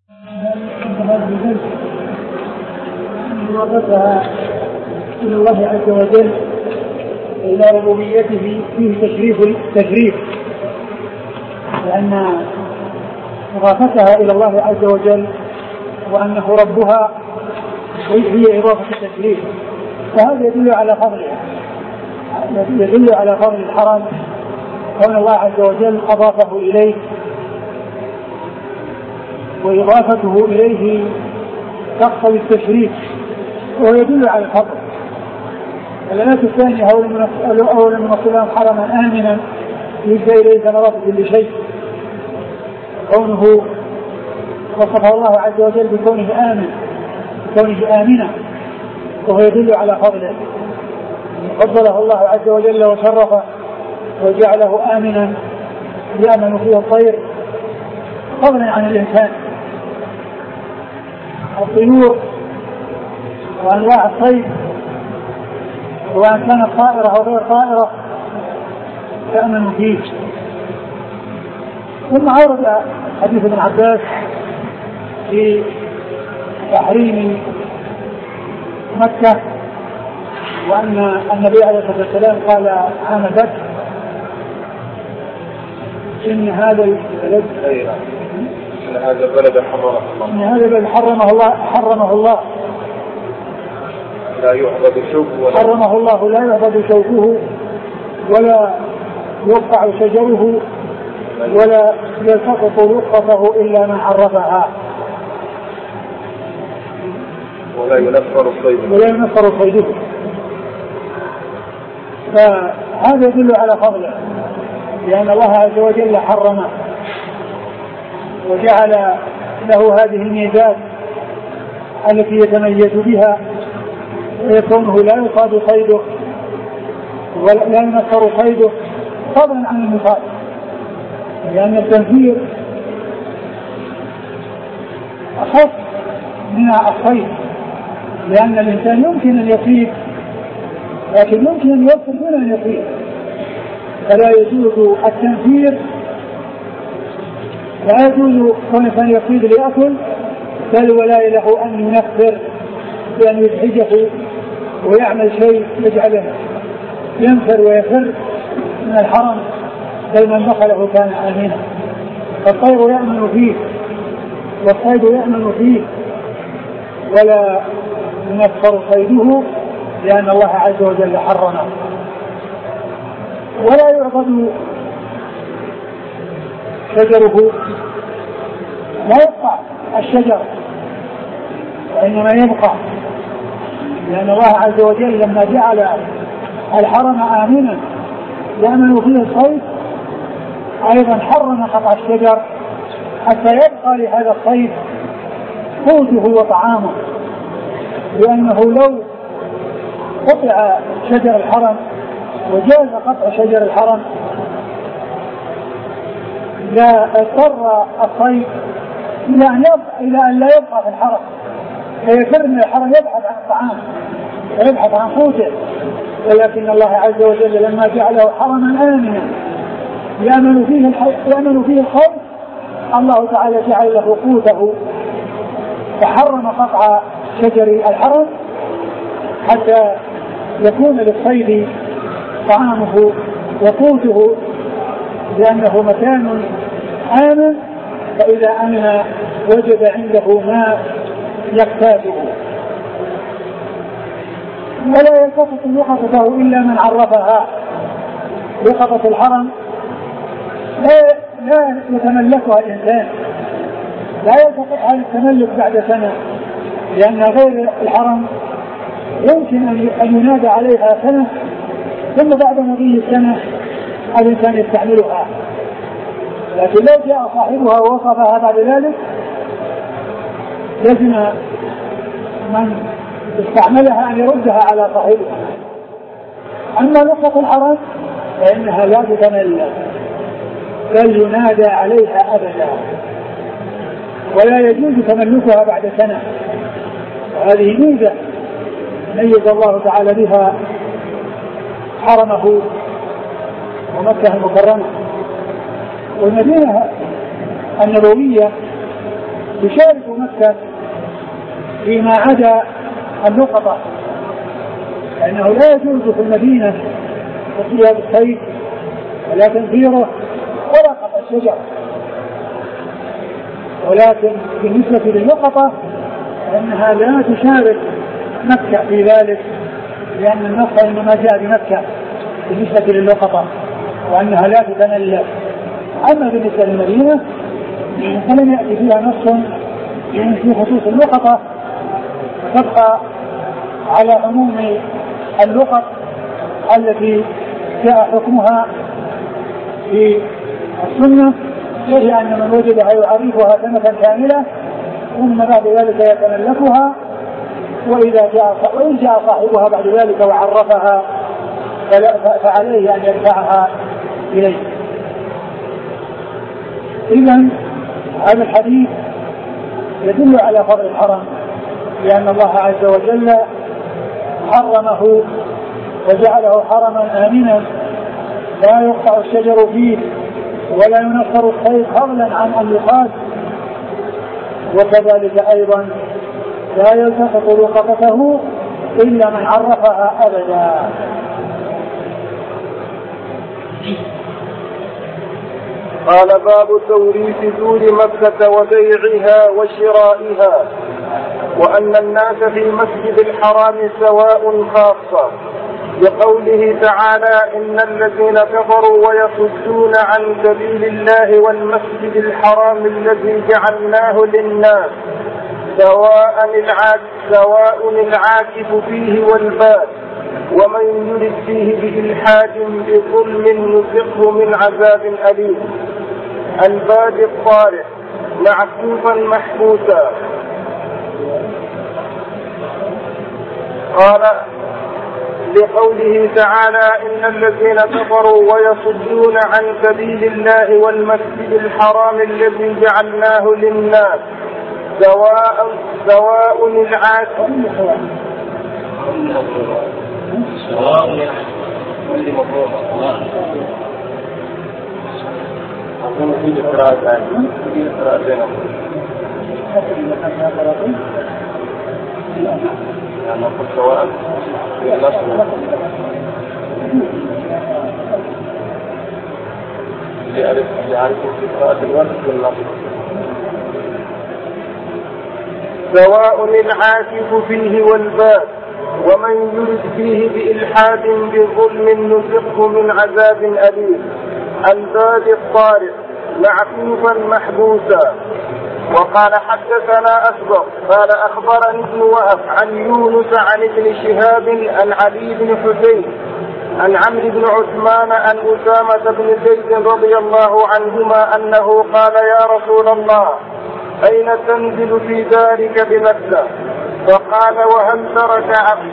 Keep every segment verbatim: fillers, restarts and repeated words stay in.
إضافتها إلى الله عز وجل إلى ربوبيته فيه تشريف تشريف، لأن إضافتها إلى الله عز وجل وأنه ربها هي إضافة التشريف، فهذا يدل على فضلها، يدل على فضل الحرم كون الله عز وجل أضافه إليه، وإضافته إليه تقتضي التشريف وهو يدل على الفضل. الآية الثانية أولا من الصلاة حرما آمنا يجزى إليه ثمرات كل شيء، كونه وصفه الله عز وجل بكونه آمن بكونه آمنا وهو يدل على فضله. فضله الله عز وجل وشرفه وجعله آمنا يأمن فيه الطير فضلا عن الإنسان. الطيور وأنواع الصيد وأن كانت طائرة أو غير طائرة تأمن فيه. ثم عرض حديث ابن عباس في تحريم مكة، وأن النبي عليه الصلاة والسلام قال عام بدر إن هذا البلد إن هذا البلد حرمه الله إن هذا البلد حرمه الله حرمه الله لا يعبد شوكه حرمه الله لا يعبد شوكه ولا يقطع شجره ولا يلتقط لقطه إلا من عرفها ولا ينفر صيده ولا ينفر صيده. فهذا يدل على فضله، لأن الله عز وجل حرمه وجعل له هذه الميزات التي يتميز بها، ويكونه لا يصاد صيده ولا ينفر صيده فضلا عن المصاد، لأن التنفير أخف من الصيد، لأن الإنسان يمكن أن يصيد لكن يمكن أن يوصل دون أن يصيد، فلا يجوز التنفير، لا يجوز كون الإنسان يصيد ليأكل، بل ولا له أن ينفر بأن يزعجه ويعمل شيء يجعله ينفر ويفر من الحرم، بل من دخله كان آمنا. فالطير يأمن فيه والصيد يأمن فيه ولا ينفر صيده، لأن الله عز وجل حرمه. ولا يعبد شجره، لا يبقى الشجر وإنما يبقى، لأن الله عز وجل لما جعل الحرم آمنا يأمن فيه الصيد أيضا حرم قطع الشجر حتى يبقى لهذا الصيد قوته وطعامه، لأنه لو قطع شجر الحرم وجاز قطع شجر الحرم لا اضطر الصيد إلى أن يبقى إلى أن لا يبقى في الحرم، فيفر من الحرم يبحث عن الطعام ويبحث عن قوته. ولكن الله عز وجل لما جعله حرما آمنا يأمن فيه يأمن فيه الخوف، الله تعالى جعل له قوته فحرم قطع شجر الحرم حتى يكون للصيد طعامه وقوته، لأنه مكان آمن، فإذا أمن وجد عنده ما يكتاده. ولا يلتقط لقطته إلا من عرفها. لقطة الحرم لا, لا يتملكها الإنسان، لا يلتقطها للتملك بعد سنة، لأن غير الحرم يمكن أن ينادى عليها سنة ثم بعد مضي السنة الإنسان يستعملها، لكن لو جاء صاحبها ووصفها بعد ذلك لازم من استعملها أن يردها على صاحبها. أما نقطة الحرم فإنها لا تتملك بل ينادى عليها أبدا، ولا يجوز تملكها بعد سنة. وهذه ميزة ميز الله تعالى بها حرمه ومكة المكرمة. والمدينة النبوية يشارك مكة فيما عدا اللقطة، لأنه لا يجوز في المدينة اصطياد الصيد ولا تنفيره ولا قطع الشجر، ولكن بالنسبة للقطة فإنها لا تشارك مكة في ذلك، لأن النص إنما جاء بمكة بالنسبة للقطة وأنها لا تتنلى. أما بالنسبة للمدينة فلم يأتي فيها نص في خصوص اللقطة، تبقى على عموم اللقط التي جاء حكمها في السنة، وهي أن من وجدها يعرفها سنة كاملة ثم بعد ذلك يتملكها، وإذا جاء وإن جاء صاحبها بعد ذلك وعرفها فعليه أن يدفعها إليه. إذن هذا الحديث يدل على فضل الحرم، لأن الله عز وجل حرمه وجعله حرما آمنا لا يقطع الشجر فيه ولا ينفر الصيد فضلا عن أن يقاد، وكذلك أيضا لا يلتقط لقطته إلا من عرفها أبدا. قال باب توريث دور مكة وبيعها وشرائها، وأن الناس في المسجد الحرام سواء خاصة، بقوله تعالى إن الذين كفروا ويصدون عن سبيل الله والمسجد الحرام الذي جعلناه للناس سواء العاكف, سواء العاكف فيه والباد، ومن يرد فيه بإلحاد بظلم نذقه من عذاب أليم. الباد الطارئ معكوفا محبوسا. قال لقوله تعالى إن الذين كفروا ويصدون عن سبيل الله والمسجد الحرام الذي جعلناه للناس سواء سواء العاكف سواء كل مفروض أظن في إفراد في إفراد يعني نقول سواء في النصر يعرفوا في إفراد الوقت والنصر سواء العاكف فيه والباد، ومن يرد فيه بإلحاد بظلم نذقه من عذاب أليم. الباد الطارئ معكوفا محبوسا. وقال حدثنا أسبق قال أخبرني ابن وهب عن يونس عن ابن شهاب عن علي بن حسين عن عمرو بن عثمان عن أسامة بن زيد رضي الله عنهما أنه قال يا رسول الله أين تنزل في دارك بمكة؟ فقال وهل ترك عبد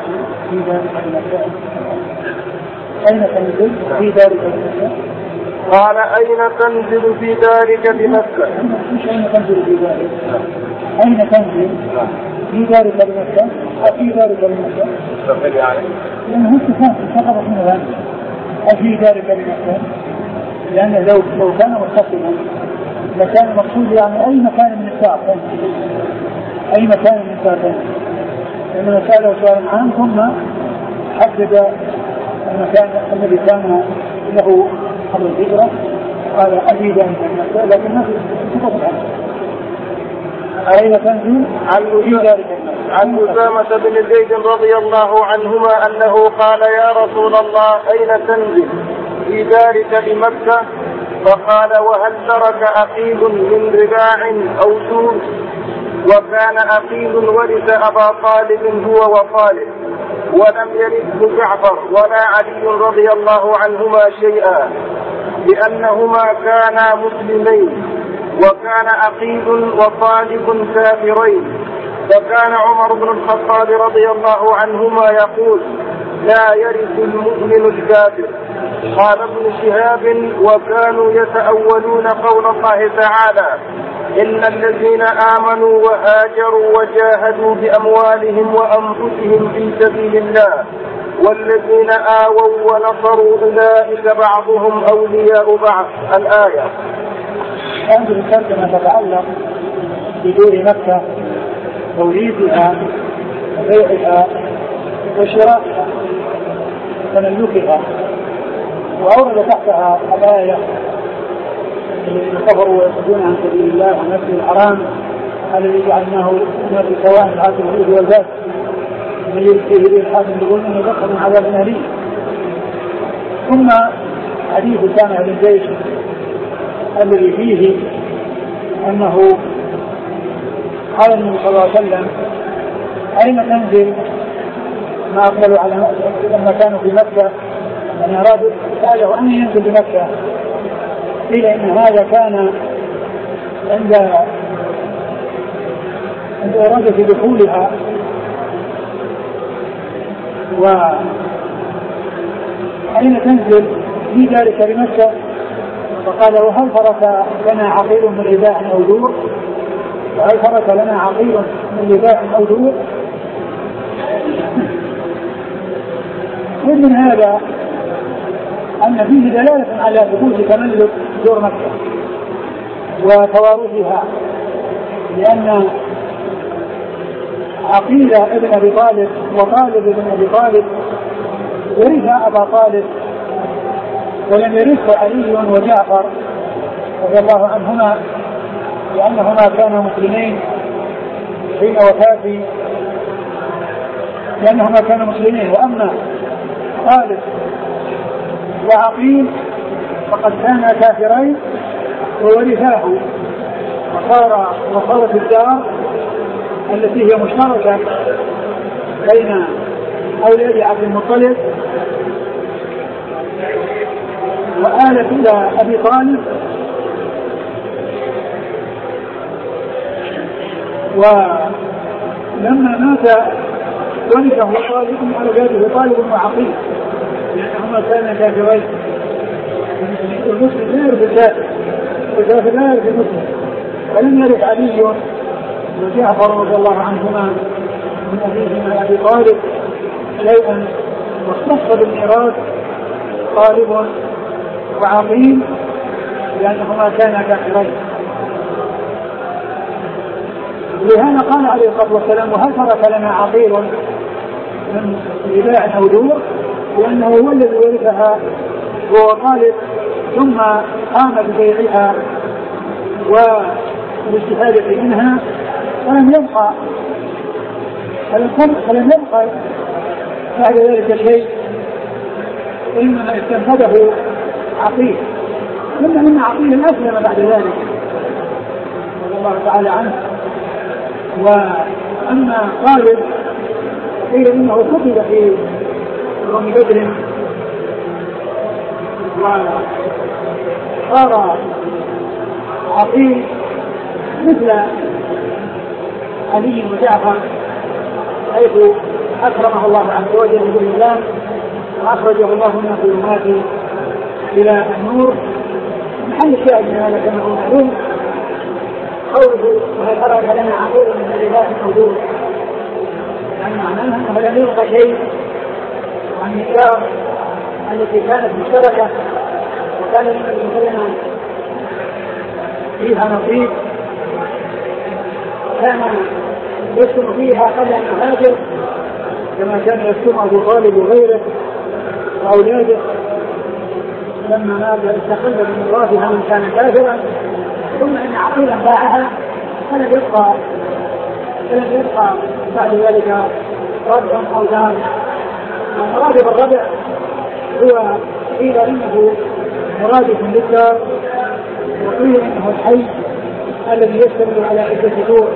أين تنزل في دارك بمكة؟ قال أين تنزل في دارك بمكة؟ مش أين تنزل في دارك، أين تنزل في دارك بمكة أو في دارك بمكة؟ مستقل يعني لأنه استفاد سقط من ذلك أفي دارك بمكة، لأنه لو لو كان متصلا لكان المقصود يعني أي مكان من الساعة، أي مكان من الساعة، لأنه سأله سؤال عام ثم حدد المكان الذي كان له قبل الهجرة قال أبي ذلك المكان، لكن ما في سقط عنه. أين تنزل عن أسامة بن زيد رضي الله عنهما أنه قال يا رسول الله أين تنزل في دارك بمكة؟ فقال وهل ترك عقيل من رباع أو سور؟ وكان عقيل ورث أبا طالب هو وطالب، ولم يرثه جعفر ولا علي رضي الله عنهما شيئا، لأنهما كانا مسلمين، وكان عقيل وطالب كافرين. فكان عمر بن الخطاب رضي الله عنهما يقول لا يرث المؤمن الكافر. قال ابن شهاب وكانوا يتأولون قول الله تعالى إن الذين آمنوا وهاجروا وجاهدوا بأموالهم وأنفسهم في سبيل الله والذين آووا ونصروا أولئك بعضهم أولياء بعض. الآية. هذه الترجمة تتعلق بدور مكة توريثها وبيعها وشرائها وتملكها. وأورد تحتها الآية الذين كفروا ويصدون عن سبيل الله والمسجد الحرام الذي جعلناه الناس سواء العاقل والإثم والباس من يلقيه بالحاكم بظلم يذكر من عذاب أليم. ثم حديث سامع بن زيد الذي فيه أنه قال النبي صلى الله عليه وسلم أين تنزل؟ ما أقبلوا على لما كانوا في مكة أن أرادوا سأله أن ينزل بمكة، قيل إن هذا كان عند عند إرادة دخولها. وأين تنزل في ذلك بمكة؟ فقال وهل فرس لنا عقيل من رباع أو دور؟ وهل فرس لنا عقيل من رباع أو دور؟ ومن هذا أن فيه دلالة على ثبوت تملك دور مكة وتوارثها، لأن عقيل ابن أبي طالب وطالب ابن أبي طالب ورث أبا طالب ولم يرثه علي وجعفر رضي الله عنهما لأنهما كانا مسلمين حين وفاة لأنهما كانا مسلمين. وأما طالب وعقيل فقد كانا كافرين وورثاه، وصار وصارت الدار التي هي مشتركة بين أولاد عبد المطلب وآلت إلى أبي طالب، ولما مات ورثه طالب على جده طالب وعقيل لأنهما كانا كافرين. المسلم لا يرث الكافر والكافر لا يرث المسلم، ولم يرث علي وجعفر رضي الله عنهما من أبيهما أبي طالب شيئا، واختص بالميراث طالب وعقيل لأنهما كانا كافرين. لهذا قال عليه الصلاة والسلام وهل ترك لنا عقيل من رباع أو دور؟ لأنه هو الذي ورثها هو طالب ثم قام ببيعها والاستفادة منها فلم يبقى فلم يبقى بعد ذلك شيء، إنما استنفذه عقيل، ثم إن عقيل أسلم بعد ذلك رضي الله تعالى عنه. وأما طالب قيل إنه كتب في يوم بدر وصار عقيل مثل علي وجعفر حيث أكرمه الله عز وجل بالإسلام وأخرجه الله من الظلمات إلى النور. محل الشاهد من هذا كما هو معلوم قوله وهل ترك لنا عقيل من الرباع أو دور، يعني معناها أنه لم يبقى شيء عن النكاح التي كانت مشتركة وكان المسلمين فيها نصيب كان يسكن فيها قبل أن يهاجر كما كان يسكن أبو طالب وغيره وأولاده لما مات استقل بميراثها من كان كافرا، ثم إن عقيلا باعها فلم يبقى فلم يبقى بعد ذلك ربع أو دار. المراد بالربع هو قيل إنه مرادف للدار، وقيل إنه الحي الذي يشتمل على عدة دور.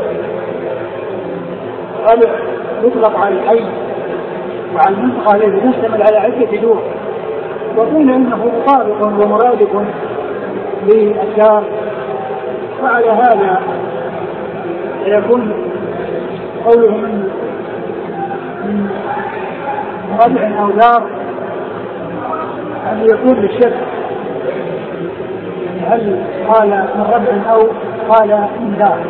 ربع يطلق على الحي وعلى المنطقة التي تشتمل على عدة دور، وقيل إنه مطابق ومرادف للدار. وعلى هذا يكون قوله من ربع أو دار أن يكون للشك، هل قال من ربع أو قال من دار.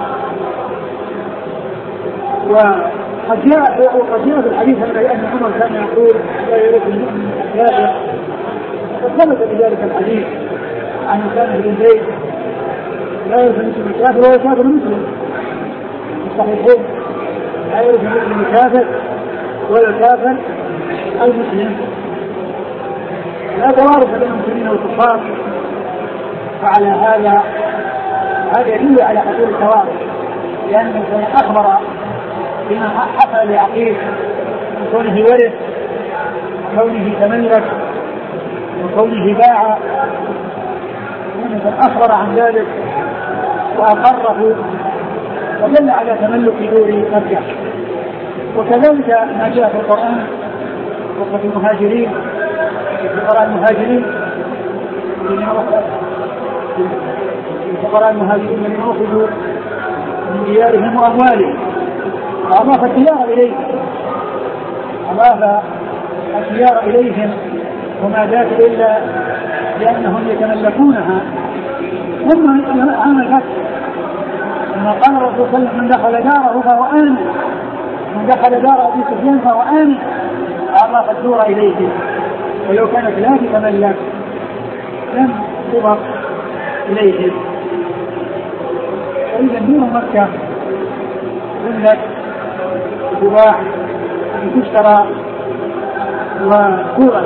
وقد جاء وقد جاء في الحديث أن عمر كان يقول لا يرد المؤمن الكافر، وقد ثبت بذلك الحديث عن كان بن زيد لا يرد المسلم الكافر ولا كافر المسلم، الصحيحين لا يرث المسلم الكافر ولا الكافر المسلم، لا توارث بين المسلمين والكفار. فعلى هذا هذا يدل على حصول التوارث، لأن الإنسان أخبر بما حصل لعقيل من كونه ورث وكونه تملك وكونه باع، أخبر عن ذلك وأقره ودل على تملك دور مكة. وكذلك ما جاء في القرآن وفي المهاجرين في فقراء المهاجرين فقراء المهاجرين من أخذوا من ديارهم وأموالهم، وأضاف الديار إليهم أضاف الديار إليهم وما ذاك إلا لأنهم يتملكونها. ثم عام الفتح لما قال الرسول صلى الله عليه وسلم من دخل داره فهو آمن، من دخل دار أبي سفيان فهو آمن، أضاف الدور إليهم. ولو كانت لا تتملك لم تضف إليهم. وإذا دور مكة تملك تباع وتشترى وتورث.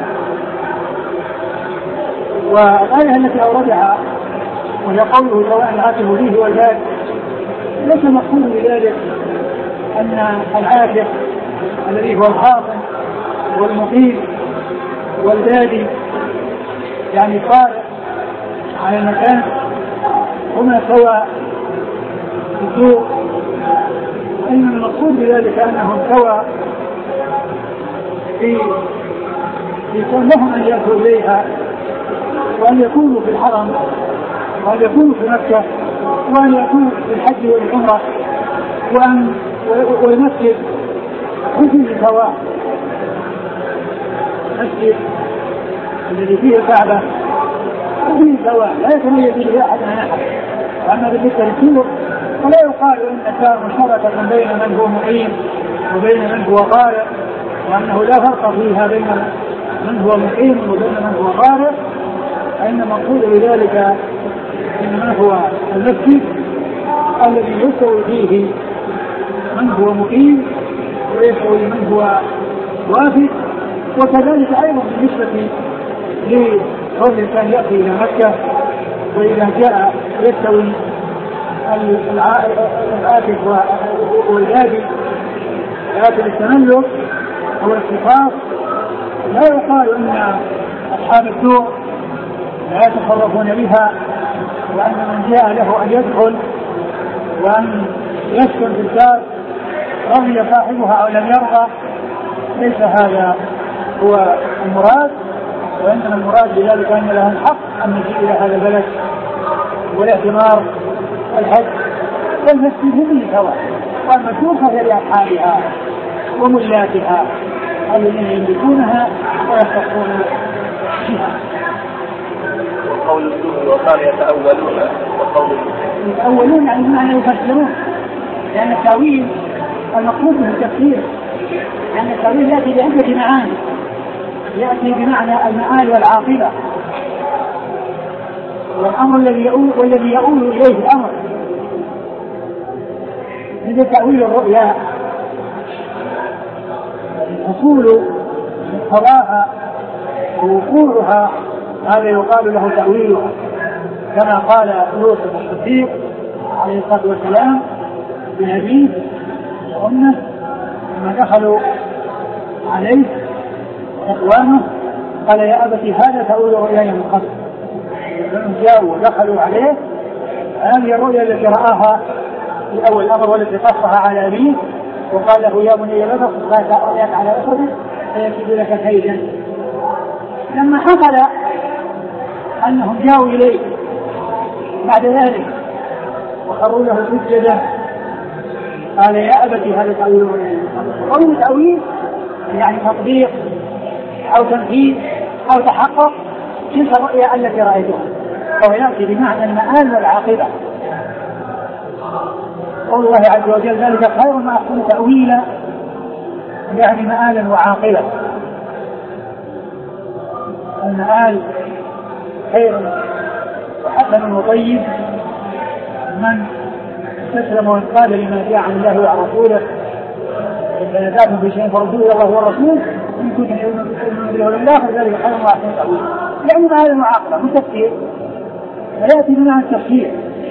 والآية التي أوردها وهي قوله سواء العاكف فيه والباد، ليس مقصود بذلك أن العاكف الذي هو الحاصل والمقيم والبادي يعني فارق على المكان هما سواء في السوق، إنما المقصود بذلك أنهم سواء في يكون لهم أن يأتوا إليها وأن يكونوا في الحرم وأن يكونوا في مكة وأن يكونوا في الحج والعمرة وأن والمسجد كله سواء. المسجد الذي فيه الكعبة كله سواء لا يتميز به أحد عن أحد. وأما بالنسبة للسوق فلا يقال إن الدار مشتركة بين من هو مقيم وبين من هو طارئ، وأنه لا فرق فيها بين من هو مقيم وبين من هو طارئ. فإن المقصود بذلك إنما هو المسجد الذي يستوي فيه من هو مقيم ويستوي من هو وافد. وكذلك أيضا بالنسبة لكون الإنسان يأتي إلى مكة وإذا جاء يستوي العاكف والبادي لكن التملك أو الاختصاص لا يقال أن أصحاب السوق لا يتصرفون بها، وأن من جاء له أن يدخل وأن يسكن في الدار رضي صاحبها أو لم يرضى. ليس هذا هو المراد، وإنما المراد بذلك أن لهم حق أن يجيء إلى هذا البلد والاعتمار والحج والمسجد هم سواء، والمسجد فهي لأصحابها وملاكها الذين يملكونها ويختصون بها. وقول السوء وقال يتأولون وقول يتأولون يعني معنى يفسرون، لأن التأويل المقصود به التفسير، لأن التأويل يأتي بعدة معاني، يأتي بمعنى المآل والعاقبة والأمر الذي يؤول والذي يؤول إليه الأمر. مثل تأويل الرؤيا حصول قضاءها ووقوعها هذا يقال له تأويلها، كما قال يوسف الصديق عليه الصلاة والسلام بأبيه وأمه لما دخلوا عليه إخوانه قال يا أبتي هذا تأويل رؤياي من قبل. لما جاءوا ودخلوا عليه هذه الرؤيا التي رآها في أول الأمر والتي قصها على أبيه وقال له يا بني لا تقص رؤياك على أسرك فيكيد لك كيدا. لما حصل أنهم جاءوا إليه بعد ذلك وخروا له سجدا قال يا أبتي هذا تأويل رؤياي. قول تأويل يعني تطبيق أو تنفيذ أو تحقق تلك الرؤيا التي رأيتها، فهو يأتي بمعنى المآل والعاقبة. قول الله عز وجل ذلك خير ما أحسن تأويلا يعني مآلا وعاقبة. المآل خير وحسن وطيب من استسلم وانقاد لما جاء عن الله وعن رسوله إذا نزاكم في شيء فردوه إلى الله والرسول إن كنتم تؤمنون بالله واليوم الآخر ذلك خير وأحسن تأويلا. يعني ما هذه المعاقبة من تفسير فيأتي بمعنى التفسير،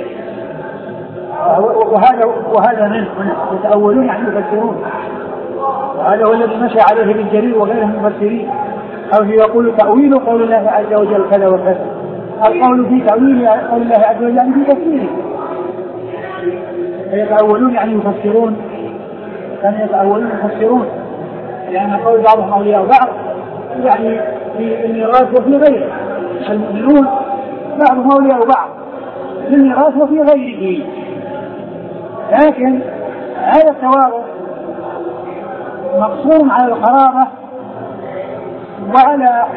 وهذا وهذا منه يتأولون يعني يفسرون، وهذا هو الذي مشى عليه ابن جرير وغيره من المفسرين. أو يقول تأويل قول الله عز وجل كذا وكذا، القول في تأويل قول الله عز وجل يعني في تفسيره، فيتأولون يعني يفسرون، كانوا يتأولون يفسرون، لأن يعني قول بعضهم أولياء بعض يعني في الميراث وفي غيره، المؤمنون بعضهم أولياء بعض في الميراث وفي غيره. لكن هذا التوارث مقصور على القرابة وعلى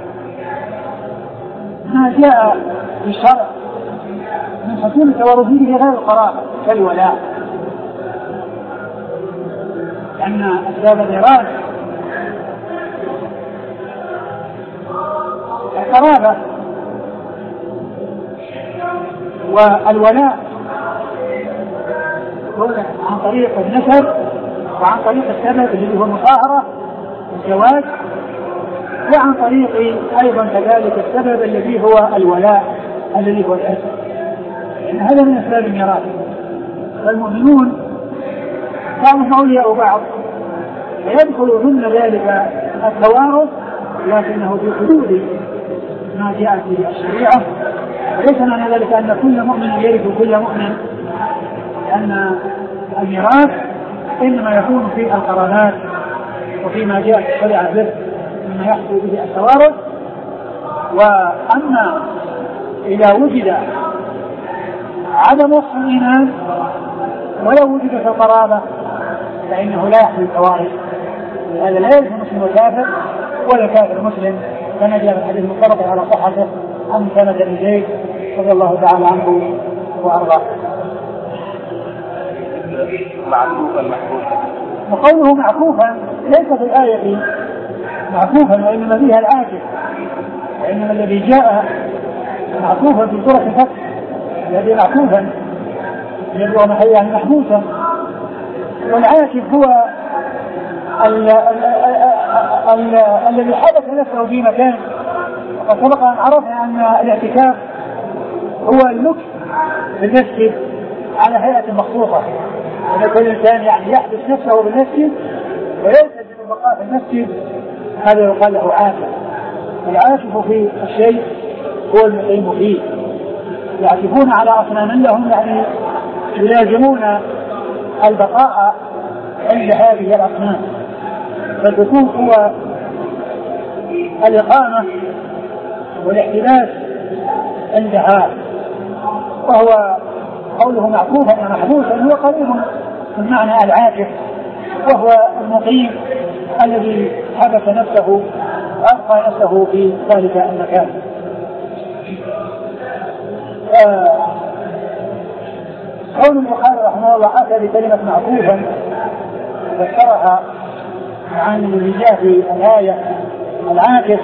ما جاء في الشرع من حصول التوارث به غير القرابة كالولاء، لأن أسباب الميراث القرابة والولاء عن طريق النسب وعن طريق السبب الذي هو المطهرة والزواج، وعن طريق أيضا كذلك السبب الذي هو الولاء الذي هو الأسب. يعني هذا من أسباب الميراث. فالمؤمنون بعضهم أولياء بعض فيدخل ضمن ذلك التوارث، لكنه في حدود ما جاءت به الشريعة، وليس معنى ذلك أن كل مؤمن يرث كل مؤمن، لأن الميراث إنما يكون في القرابات وفيما جاء في الشريعة به مما يحصل به التوارث. وأما إذا وجد عدم وصف الإيمان ولو وجد في القرابة فإنه لا يحصل التوارث، هذا لا يلزم مسلم وكافر ولا كافر مسلم، كما جاء في الحديث المتفق على صحته عن سند بن زيد رضي الله تعالى عنه وأرضاه. معكوفا محكوفا، وقوله معكوفا ليس في الآية معكوفا وإنما فيها العاكف، وإنما الذي جاء معكوفا في سورة الفتح الذي معكوفا يدعو محيا محبوسا، والعاكف هو ال ال ال الذي حدث نفسه في مكان. وقد سبق أن عرفنا أن الاعتكاف هو المكث في المسجد على هيئة مخصوصة، أن كل إنسان يعني يحدث نفسه بالمسجد ويلتزم البقاء في المسجد، هذا يقال له عاكف. العاكف في الشيء هو المقيم فيه، يعكفون على أصنام لهم يعني يلازمون البقاء عند هذه الأصنام، فالبكوك هو الإقامة والاحتباس عندها، وهو قوله معكوفا ومحبوسا هو قريب من معنى العاكف، وهو المقيم الذي حبس نفسه وأبقى نفسه في ذلك المكان. قول البخاري رحمه الله أتى بكلمة معكوفا ذكرها عن اللي جاء في الآية العاكف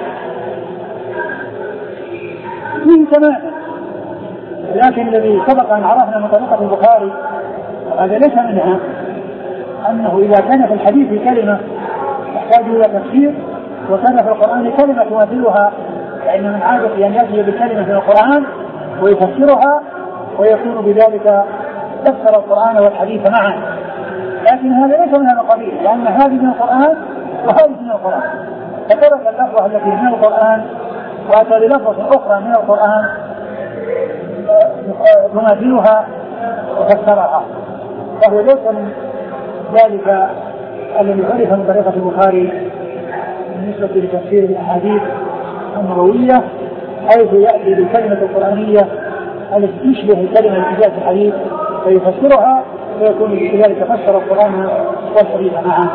فيه تماما، لكن الذي سبق أن عرفنا من طريقة البخاري هذا ليس منها، أنه إذا كان في الحديث كلمة تحتاج إلى تفسير وكان في القرآن كلمة تماثلها، فإن من عادة أن يأتي بكلمة في القرآن ويفسرها ويكون بذلك فسر القرآن والحديث معا، لكن هذا ليس من هذا القبيل، لأن هذه من القرآن وهذه من القرآن، فترك اللفظة التي من القرآن وأتى بلفظة أخرى من القرآن تماثلها وفسرها، فهو ليس من ذلك الذي عرف من طريقة البخاري بالنسبة لتفسير الأحاديث النبوية، حيث يأتي بالكلمة القرآنية التي تشبه الكلمة التي جاءت في الحديث فيفسرها ويكون بذلك فسر القرآن والحديث معا.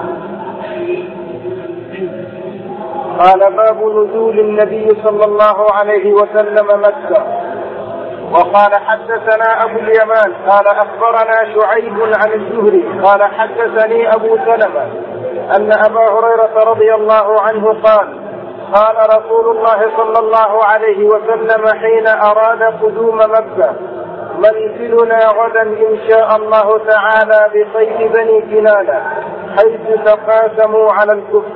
قال باب نزول النبي صلى الله عليه وسلم مكة. وقال حدثنا أبو اليمان قال أخبرنا شعيب عن الزهري قال حدثني أبو سلمة أن أبا هريرة رضي الله عنه قال قال رسول الله صلى الله عليه وسلم حين أراد قدوم مكة منزلنا غدا إن شاء الله تعالى بصيد بني كنانة حيث تقاسموا على الكفر.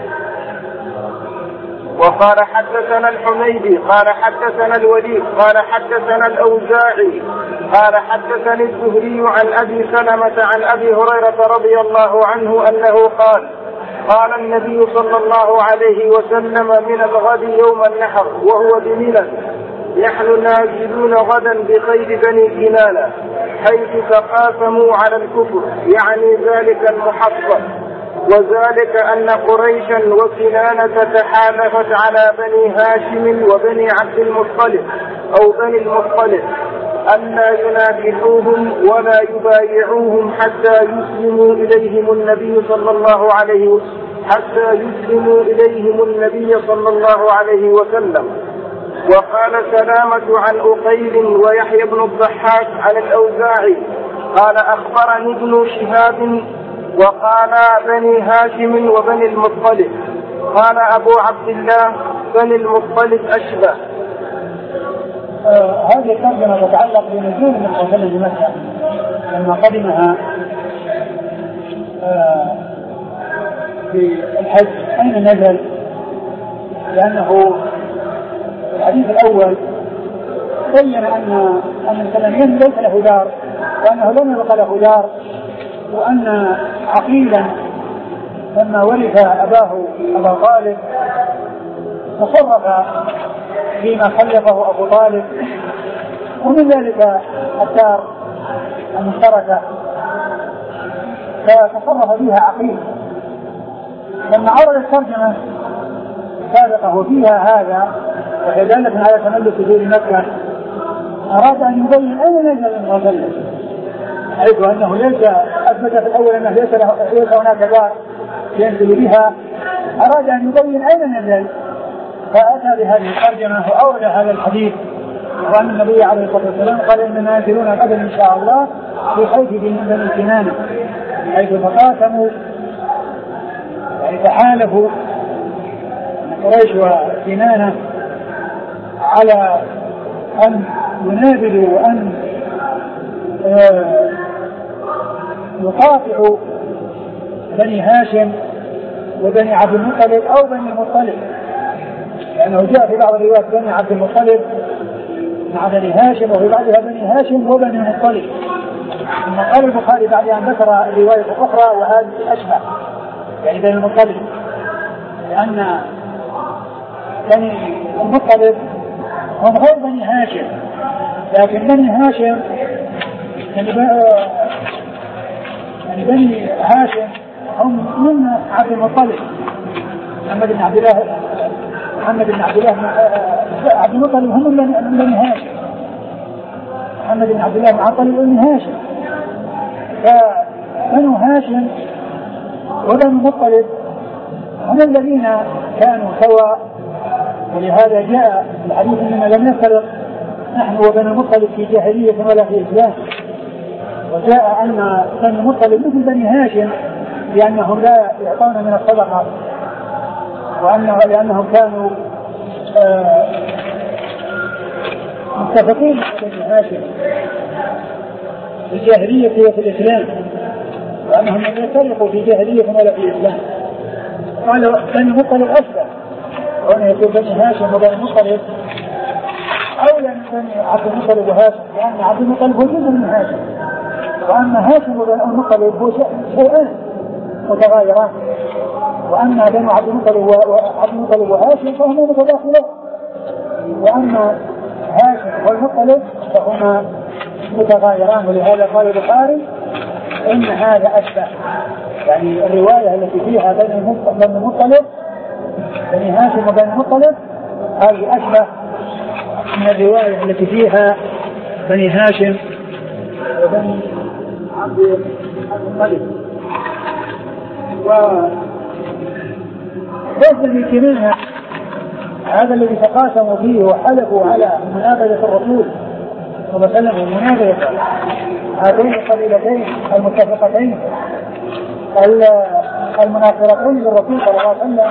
وقال حدثنا الحميدي قال حدثنا الوليد قال حدثنا الأوزاعي قال حدثني الزهري عن أبي سلمة عن أبي هريرة رضي الله عنه أنه قال قال النبي صلى الله عليه وسلم من الغد يوم النحر وهو بمنى نحن نازلون غدا بصيد بني كنانة حيث تقاسموا على الكفر، يعني ذلك المحصن، وذلك أن قريشا وكنانة تحالفت على بني هاشم وبني عبد المطلب أو بني المطلب ألا يناكحوهم ولا يبايعوهم حتى يسلموا إليهم النبي صلى الله عليه وسلم حتى يسلموا إليهم النبي صلى الله عليه وسلم. وقال سلامة عن أقيل ويحيى بن الضحاك عن الأوزاعي قال أخبرني ابن شهاب وقال بني هاشم وبني المطلب. قال أبو عبد الله بني المطلب أشبه. آه هذه الترجمة تتعلق بنزول من قبل بمكة لما قدمها آه في الحج أين نزل؟ لأنه الحديث الأول بين أن أن السلمين ليس له دار وأنه لم يبق له دار، وأن عقيلا لما ورث أباه أبا طالب تصرف فيما خلفه أبو طالب، ومن ذلك الدار المشتركة فتصرف فيها عقيل. لما عرض الترجمة السابقة وفيها هذا وهي دالة على تملك دور مكة، أراد أن يبين أين نزل المغلل، حيث أنه ليس أثبت في الأول أنه ليس, ليس هناك دار ينزل بها، أراد أن يبين أين نزل فأتى بهذه الترجمة وأورد هذا الحديث، وأن النبي عليه الصلاة والسلام قال إننا نازلون غدا إن شاء الله في حيث بني كنانة حيث تقاسموا يعني تحالفوا قريش وكنانة على أن ينابذوا وأن يقاطعوا بني هاشم وبني عبد المطلب أو بني المطلب، لأنه جاء في بعض الروايات بني عبد المطلب مع بني هاشم وفي بعضها بني هاشم وبني المطلب. ثم قال البخاري بعد أن ذكر الرواية الأخرى وهذه أشبه يعني بني المطلب، لأن بني المطلب هم غير بني هاشم، لكن بني هاشم يعني بني هاشم هم من عبد المطلب محمد بن عبد الله محمد بن عبد الله عبد المطلب هم من بني هاشم محمد بن عبد الله بن عبد بن هاشم. فبنو هاشم وبنو المطلب هم الذين كانوا سواء، ولهذا جاء الحديث اننا لم نفترق نحن وبنو المطلب في جاهلية ولا في إسلام، وجاء أن بنو المطلب مثل بني هاشم لأنهم لا يعطون من الصدقة، وأنه لأنهم كانوا آه متفقين مع بني هاشم في الجاهلية وفي الإسلام، وأنهم لم يفترقوا في جاهلية ولا في إسلام. قال بني المطلب أشبه، وأن يكون بني هاشم وبني المطلب أولى من بني عبد المطلب وهاشم، لأن عبد المطلب هو جزء من هاشم، وأما هاشم وبني المطلب هو شيئان متغايران، وأما بني عبد المطلب وعبد المطلب وهاشم فهما متداخلان، وأما هاشم والمطلب فهما متغايران. ولهذا قال البخاري إن هذا أشبه، يعني الرواية التي فيها بني المطلب بني هاشم وبني المطلب هذه أشبه من الرواية التي فيها بني هاشم وبني عبد المطلب. وبني كنانة هذا الذي تقاسموا فيه وحلفوا على منابذة الرسول صلى الله عليه وسلم ومنابذة هاتين القبيلتين المتفقتين المناصرتين للرسول صلى الله عليه وسلم،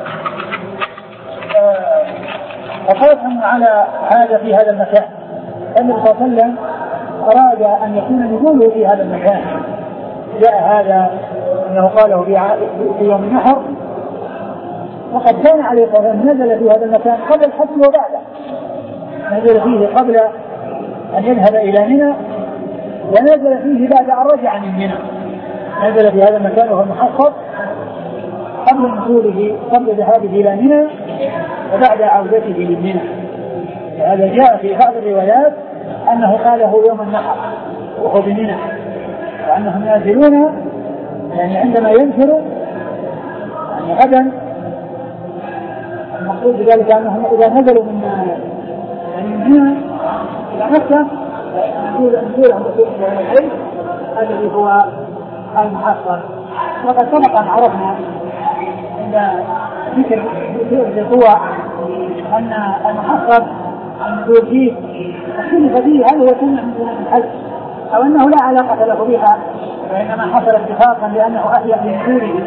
تقاسموا على هذا في هذا المكان النبي صلى الله عليه وسلم أراد أن يكون نزوله في هذا المكان. جاء هذا أنه قاله في يوم النحر، وقد كان عليه الصلاة والسلام نزل في هذا المكان قبل الحج وبعده، نزل فيه قبل أن يذهب إلى منى، ونزل فيه بعد أن رجع من منى. نزل في هذا المكان وهو محصب قبل نزوله قبل ذهابه إلى منى وبعد عودته من منى. هذا جاء في بعض الروايات أنه قاله يوم النحر وهو بمنى، وأنهم نازلون يعني عندما ينفروا يعني غدا. المقصود بذلك أنهم إذا نزلوا من يعني من منى إلى مكة نزول عند يوم العيد الذي هو المحصر. وقد سبق أن عرفنا عند ذكر القوى أن المحصر النزول فيه اختلف فيه هل هو سنة من سنة الحج أو أنه لا علاقة له بها، وإنما حصل اتفاقا لأنه أحيا بنزوله.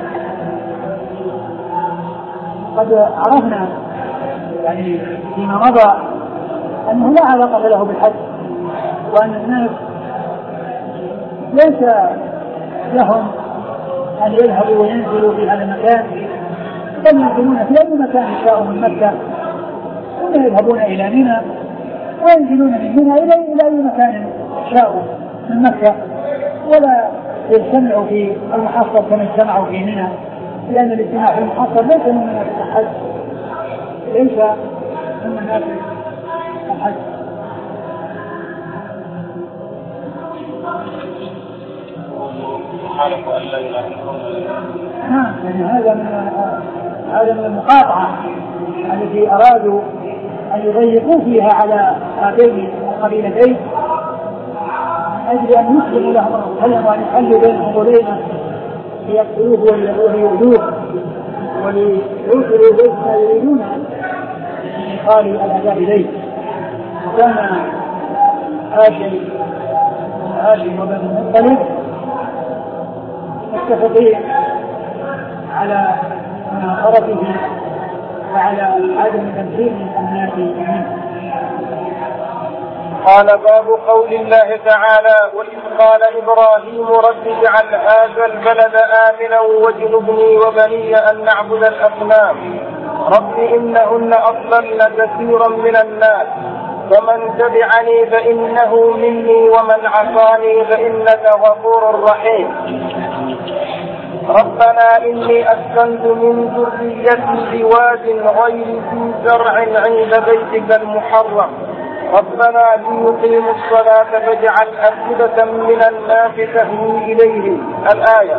قد عرفنا يعني فيما مضى أنه لا علاقة له بالحج، وأن الناس ليس لهم أن يذهبوا وينزلوا في هذا المكان، بل ينزلون في أي مكان يشاءوا من مكة، ثم يذهبون إلى منى وينزلون من منى إلى إلى أي مكان يشاءوا من مكة، ولا يجتمعوا في المحصر كما اجتمعوا في منى، لأن الاجتماع في المحصر ليس من مناسك الحج، ليس من مناسك الحج. نعم، يعني هذا من هذا من المقاطعة التي أرادوا أن يضيقوا فيها على هاتين القبيلتين أجل أن يسلموا لهم الرسول وأن يحلوا بينهم وبينه ليقتلوه وليؤذوه وليوصلوا بيت ما يريدون من إيصال الأعداء إليه. وكان هاشم هاشم وبنو المطلب متفقين على مناصرته وعلى عدم تمثيل الناس منه. قال باب قول الله تعالى: وإذ قال إبراهيم رب اجعل هذا البلد آمنا واجنبني وبني أن نعبد الأصنام رب إنهن أضللن كثيرا من الناس فمن تبعني فإنه مني ومن عصاني فإنك غفور رحيم. ربنا إني أسكنت من ذريتي بواد غير ذي زرع عند بيتك المحرم ربنا ليقيموا الصلاة فاجعل أفئدة من الناس تهوي إليهم. الآية.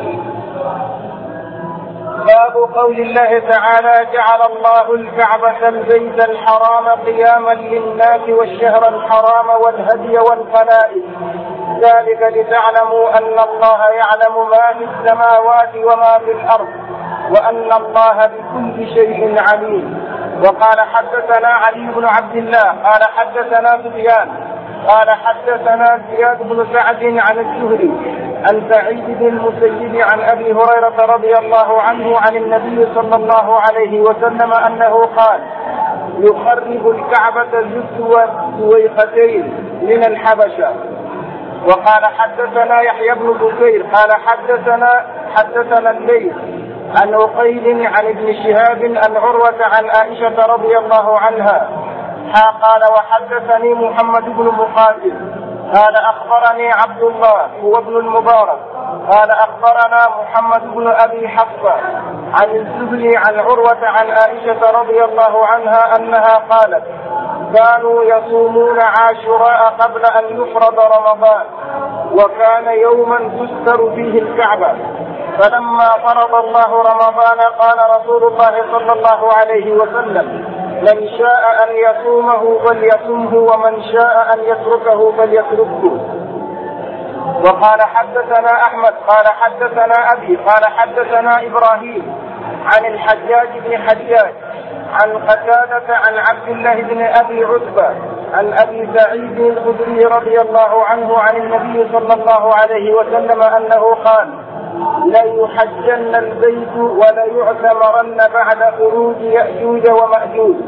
باب قول الله تعالى: جعل الله الكعبة البيت الحرام قياما للناس والشهر الحرام والهدي والقلائد ذلك لتعلموا أن الله يعلم ما في السماوات وما في الأرض وأن الله بكل شيء عليم. وقال حدثنا علي بن عبد الله قال حدثنا سفيان قال حدثنا زياد بن سعد عن الزهري عن سعيد بن المسيب عن أبي هريرة رضي الله عنه عن النبي صلى الله عليه وسلم أنه قال: يخرب الكعبة ذو سويقتين من الحبشة. وقال حدثنا يحيى بن بكير قال حدثنا حدثنا الليث عن عقيل عن ابن شهاب عن عروة عن عائشة رضي الله عنها قال: وحدثني محمد بن مقاتل قال أخبرني عبد الله هو ابن المبارك قال أخبرنا محمد بن أبي حفصة عن الزهري عن عروة عن عائشة رضي الله عنها أنها قالت: كانوا يصومون عاشوراء قبل أن يفرض رمضان وكان يوما تستر فيه الكعبة، فلما فرض الله رمضان قال رسول الله صلى الله عليه وسلم: من شاء أن يصومه فليصمه ومن شاء أن يتركه فليتركه. وقال حدثنا أحمد قال حدثنا أبي قال حدثنا إبراهيم عن الحجاج بن حجاج عن قتادة عن عبد الله بن أبي عتبة عن أبي سعيد الخدري رضي الله عنه عن النبي صلى الله عليه وسلم أنه قال: لا يحجن البيت ولا يعتمرن بعد خروج يأجوج ومأجوج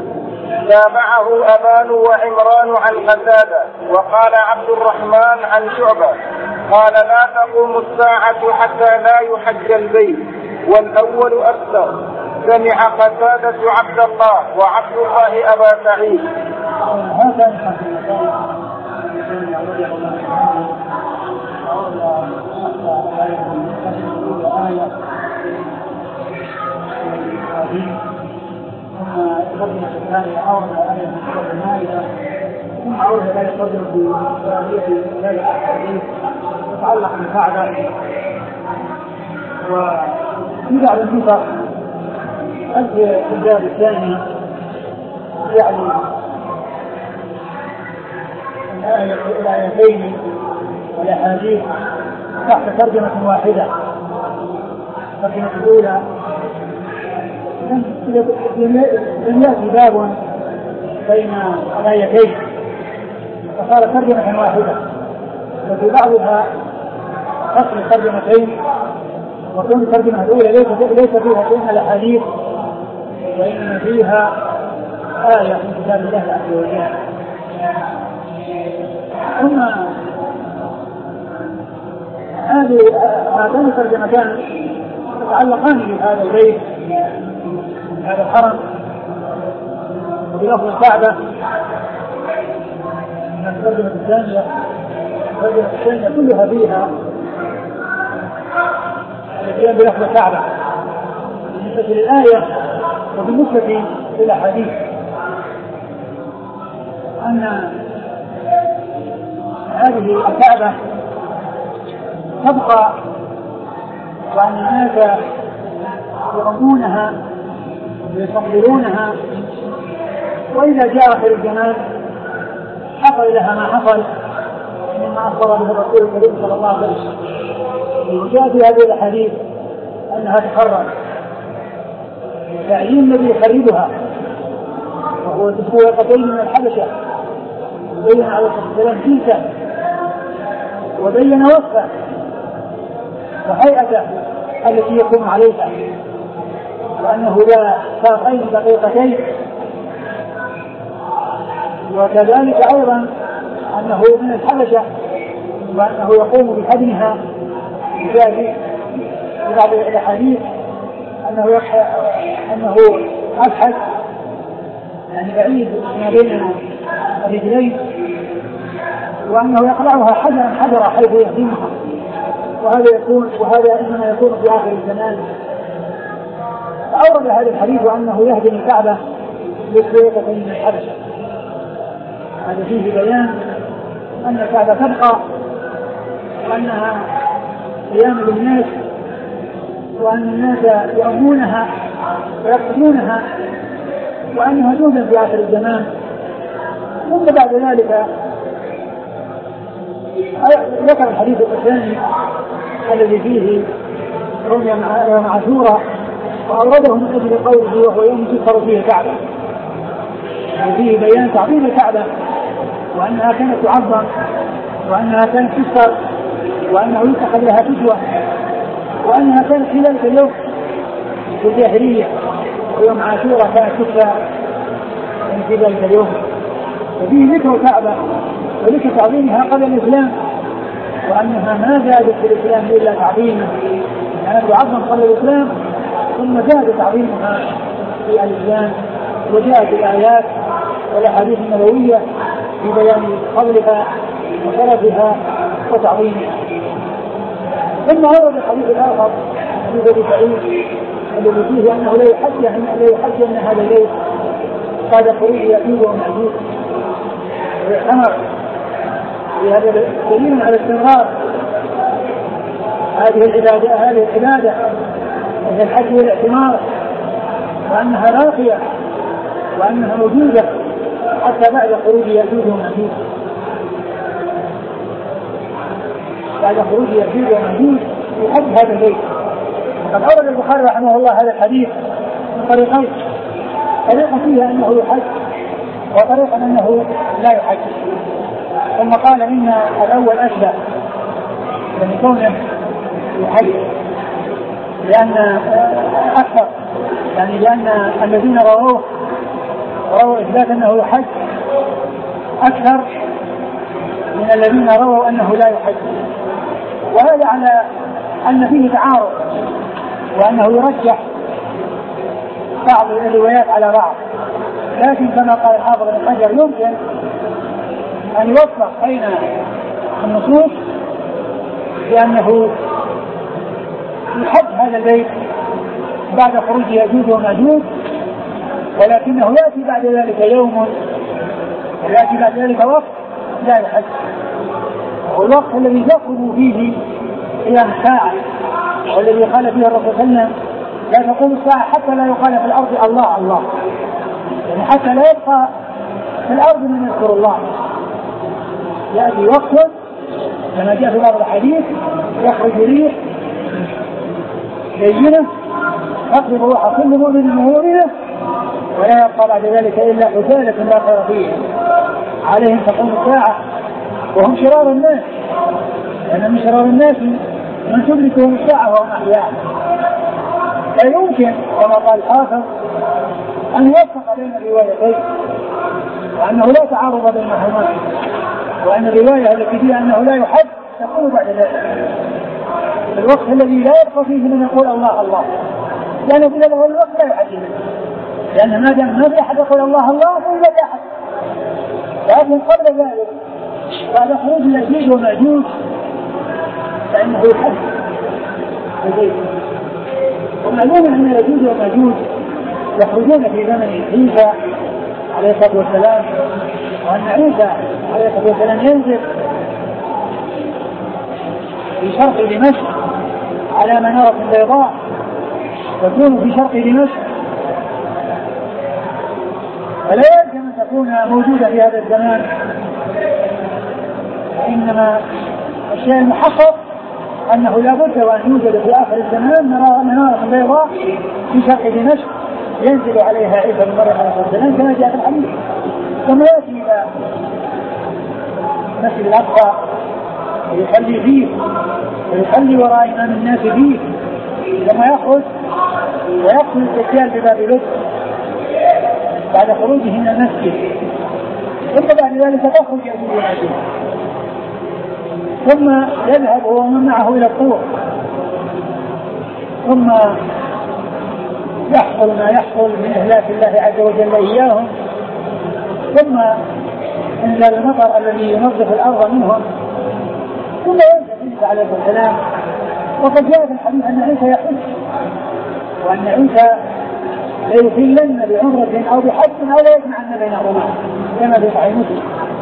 تابعه أبان وعمران عن قتادة. وقال عبد الرحمن عن شعبة قال لا تقوم الساعة حتى لا يحج البيت، والأول أكثر. سمع قتادة عبد الله وعبد الله أبا سعيد. ثم يقدم الثاني أورد آية من سورة المائدة، ثم أورد لا يقدم بآية ذلك الحديث يتعلق بالكعبة. وفي بعض النسخ في الباب الثاني يعني الآيتين والأحاديث تحت ترجمة واحدة. الترجمة الأولى لم يأتي باب بين الآيتين فصار ترجمة واحدة، وفي بعضها فصل الترجمتين، وكون الترجمة الأولى ليس فيها بين الأحاديث وإنما فيها آية من كتاب الله عز وجل. ثم هذه هاتان الترجمتان تتعلقان بهذا البيت هذا الحرم وبلفظ الكعبة. الترجمة الثانية الترجمة الثانية كلها فيها الاتيان بلفظ الكعبة بالنسبة للآية وبالنسبة للأحاديث، أن هذه الكعبة تبقى وأن الناس يرمونها ويفضلونها، وإذا جاء آخر الزمان حصل لها ما حصل مما أخبر به الرسول الكريم صلى الله عليه وسلم. وجاء في هذه الحديث أنها تخرب، تعيين الذي يخربها وهو تسويقتين من الحبشة، وبين عليه الصلاة والسلام كيسا وبين وصفه وهيئته التي يقوم عليها، وأنه لا ساقين دقيقتين، وكذلك أيضا أنه من الحبشة وأنه يقوم بحجمها. في بعض الحديث أنه أنه أبحث يعني بعيد ما بين الرجلين، وأنه يقلعها حجرا حجرا حيث يهدمها، وهذا يكون وهذا إنما يكون في آخر الزمان. فأورد هذا الحديث أنه يهدم الكعبة بسويقة من الحبشة. هذا فيه بيان أن الكعبة تبقى وأنها قيام للناس، وأن الناس يؤمنونها ويقصدونها، وأنها توجد في آخر الزمان. ثم بعد ذلك ذكر الحديث الثاني الذي فيه رمي مع عاشوراء، وأورده من أجل قوله وهو يوم تذكر فيه الكعبة، وفيه بيان تعظيم الكعبة وأنها كانت تعظم وأنها كانت تذكر وأنه يتخذ لها فتوى، وأنها كانت في ذلك اليوم في الجاهلية، ويوم عاشوراء كانت تذكر في ذلك اليوم. وفيه ذكر الكعبة وذكر تعظيمها قبل الإسلام، وأنها ما زادت في الإسلام إلا تعظيما، كانت تعظم قبل الإسلام ثم زاد تعظيمها في الإسلام، وجاءت الآيات والأحاديث النبوية في بيان فضلها وشرفها وتعظيمها. ثم ورد الحديث الآخر حديث أبي سعيد الذي فيه أنه لا يحج لا يحج أن هذا الليل بعد خروج يأجوج ومأجوج، ويعتمر بهذا دليل على استمرار هذه العبادة هذه العبادة وهي الحج والاعتمار، وأنها باقية وأنها موجودة حتى بعد خروج يأجوج ومأجوج. بعد خروج يأجوج ومأجوج يحج هذا البيت. وقد أورد البخاري رحمه الله هذا الحديث من طريقين، طريقة فيها أنه يحج وطريقة أنه لا يحج. ثم قال إن الأول أشبه من كونه يحج لأن أكثر، يعني لأن الذين رووه ورووا إثبات أنه يحج أكثر من الذين رووا أنه لا يحج، وهذا على أن فيه تعارض وأنه يرجح بعض الروايات على بعض. لكن كما قال الحافظ ابن حجر يمكن أن يوفق بين النصوص بأنه يحج هذا البيت بعد خروج يأجوج ومأجوج، ولكنه يأتي بعد ذلك يوم ويأتي بعد ذلك وقت لا يحج، والوقت الذي تخرج فيه قيام الساعة والذي قال فيه الرسول صلى الله عليه وسلم لا تقوم الساعة حتى لا يقال في الأرض الله الله، يعني حتى لا يبقى في الأرض من يذكر الله. يأتي وقت كما جاء في بعض الحديث يخرج ريح لينة تقلب روح كل مؤمن مؤمنة ولا يبقى بعد ذلك إلا حثالة لا خير فيه، عليهم تقوم الساعة وهم شرار الناس، لأن من شرار الناس من تدركهم الساعة وهم أحياء. لا يمكن كما قال الحافظ أن يوفق بين الروايتين، وأنه لا تعارض بينهما، وأن الرواية التي فيها أنه لا يحج تكون بعد ذلك في الوقت الذي لا يبقى فيه من يقول الله الله، لأن في هذا الوقت لا يحج، لأن ما دام ما في أحد يقول الله الله فهو لا يحج. لكن قبل ذلك بعد خروج يأجوج ومأجوج فإنه يحج البيت. ومعلوم أن يأجوج ومأجوج يخرجون في زمن عيسى عليه الصلاة والسلام، وأن عيسى عليه الصلاة والسلام ينزل في شرق دمشق على منارة بيضاء تكون في شرق دمشق، فلا يلزم أن تكون موجودة في هذا الزمان، إنما الشيء المحقق أنه لا بد وأن يوجد في آخر الزمان منارة بيضاء في شرق دمشق ينزل عليها عيسى بن مريم عليه الصلاة والسلام كما جاء في الحديث، كما يأتي إلى المسجد الأقصى ويصلي فيه ويصلي وراء إمام الناس فيه، لما يخرج ويقتل الدجال بباب لد بعد خروجه من المسجد، ثم بعد ذلك تخرج يأجوج ومأجوج، ثم يذهب هو ومن معه إلى الطور، ثم يحصل ما يحصل من إهلاك الله عز وجل إياهم، ثم إنزال المطر الذي ينظف الأرض منهم، ثم ينزل عيسى عليه السلام. وقد جاء في الحديث أن عيسى يحج، وأن عيسى ليحلن بعمرة أو بحج أو لا يجمعن بينهما كما في صحيح مسلم.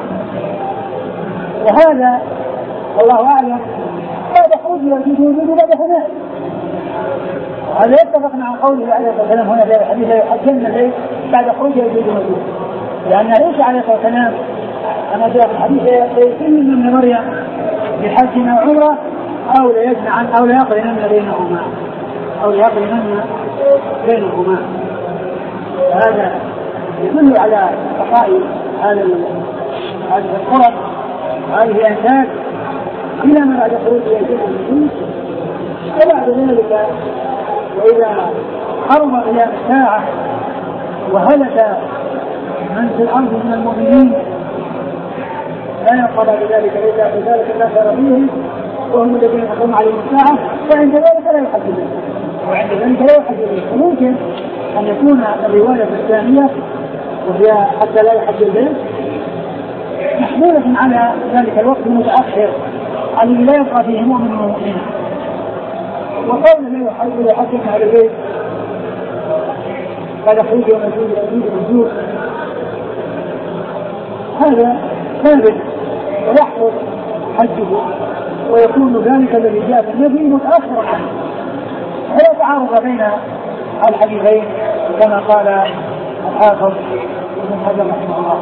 وهذا والله أعلم بعد خروج يأجوج ومأجوج بعد هناك، وهذا يتفق مع قوله عليه الصلاة والسلام هنا في الحديث لا يحجن البيت بعد خروج يأجوج ومأجوج، لأن عيسى عليه الصلاة والسلام كما جاء في الحديث سيتم من مريم بحج أو عمرة أو لا يجمعن أو لا يقرنن بينهما أو يقرنن بينهما. هذا يدل على بقاء هذا هذه القرى هذه الأنتاج إلى ما بعد خروج يأجوج ومأجوج. وبعد ذلك وإذا قرب قيام الساعة وهلك من في الأرض من المؤمنين لا يبقى بعد ذلك إلا بذلك لا خير فيهم وهم الذين تقوم عليهم الساعة، وعند ذلك لا يحدثون وعند ذلك لا يحدثون. وممكن أن يكون الرواية الثانية وهي حتى لا يحدث البيت محمولة على ذلك الوقت المتأخر الذي لا يبقى فيه مؤمن ومؤمن، وقول لا يحدث على البيت قال خروج ومأجوج ومأجوج هذا ثابت ويحفظ حجه، ويكون ذلك الذي جاء في النبي متأخر عنه، ولا تعارض بين الحديثين كما قال الحافظ ابن حجر رحمه الله.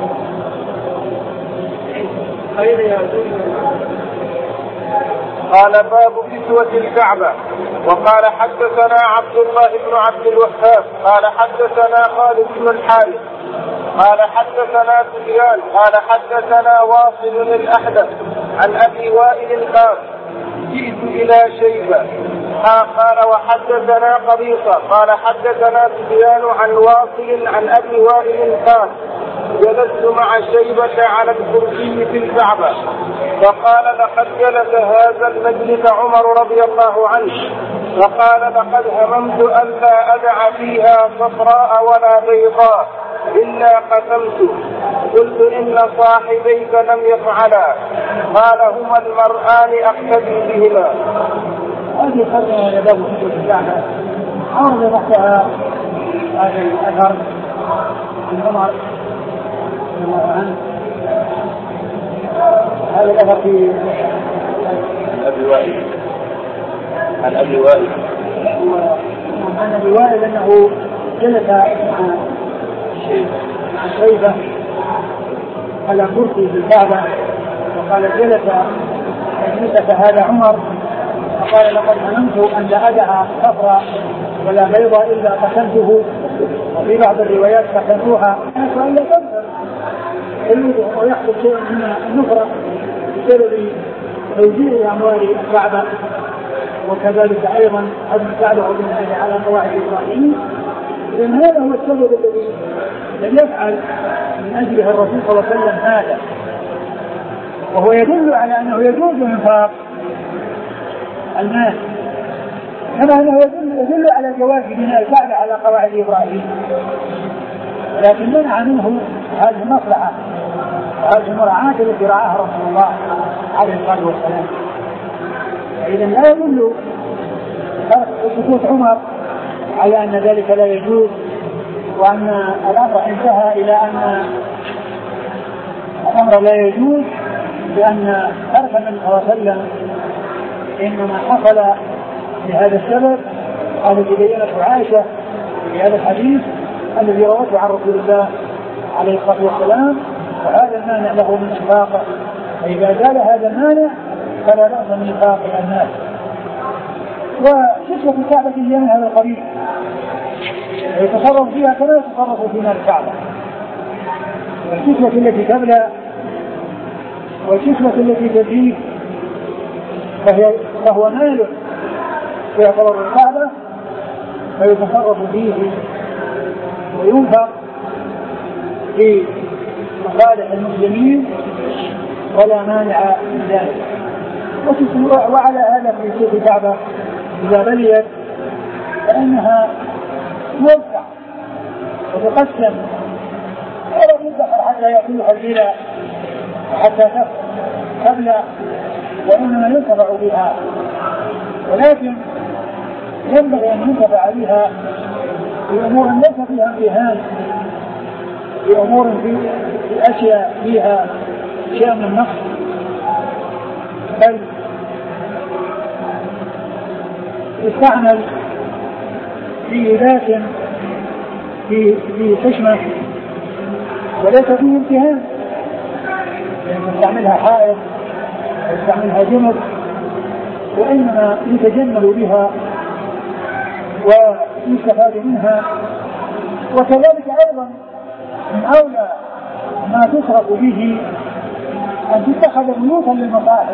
قال باب كسوة الكعبة. وقال حدثنا عبد الله بن عبد الوهاب قال حدثنا خالد بن الحارث قال حدثنا سفيان قال حدثنا واصل الأحدث عن أبي وائل قال جئت إلى شيبة قال وحدثنا قبيصة قال حدثنا سفيان عن واصل عن أبي وائل قال جلست مع شيبة على الكرسي في الكعبة فقال لقد جلس هذا المجلس عمر رضي الله عنه فقال لقد هممت ألا أدع فيها صفراء ولا بيضاء إلا قسمت. قلت إن صاحبيك لم يفعلا. قال هما المرآن أقتدي بهما. هذه قرنة يبدو في الكعبة عرض تحتها هذا الأثر من عمر رضي الله عنه. هذا الأثر في أبي وائل عن أبي وائل عن أبي وائل أنه جلس مع شيبة على كرسي في الكعبة وقال جلس مجلسك هذا عمر فقال لقد هممت أن لا أدع صفرا ولا بيضا إلا قتلته. وفي بعض الروايات قتلوها فإن لا تنفر يريد أن يحصل شيء من النفرة بسبب توزيع أموال الكعبة وكذلك أيضا هدم الكعبة وبنائها على قواعد إبراهيم. لأن هذا هو السبب الذي لم يفعل من أجله الرسول صلى الله عليه وسلم هذا، وهو يدل على أنه يجوز إنفاق المال كما أنه يدل, يدل على جواز بناء الكعبة على قواعد إبراهيم، لكن منع منه هذه المصلحة وهذه المراعاة التي رعاها رسول الله عليه الصلاة والسلام. إذا لا يدل سكوت عمر على أن ذلك لا يجوز وأن الأمر انتهى إلى أن الأمر لا يجوز، لأن ترك النبي صلى الله عليه وسلم إنما حصل لهذا السبب الذي بينته عائشة في هذا الحديث الذي روته عن رسول الله عليه الصلاة والسلام، وهذا المانع له من إنفاقه. فإذا زال هذا المانع فلا بأس من إنفاق الناس. وكسوة الكعبة هي من هذا القبيل يتصرف فيها كما يتصرف في مال الكعبة. والكسوة التي تبلى والكسوة التي تزيد فهي فهو مال يعتبر الكعبة فيتصرف فيه وينفق في مصالح المسلمين ولا مانع من ذلك. وعلى هذا في سوق الكعبة إذا بليت فإنها توزع وتقسم ولا يدخل حتى يأكلها البلاء حتى تبلى وإنما ينتفع بها، ولكن ينبغي أن ينتفع بها في أمور ليس فيها امتهان، في أمور في أشياء فيها شيء من النقص، بل يستعمل في ذات في في حشمة وليس فيه امتهان، يعني يستعملها حائط ويستعملها جمل، وإنما يتجمل بها ويستفاد منها. وكذلك أيضا من أولى ما تصرف به أن تتخذ بيوتا للمصاحف،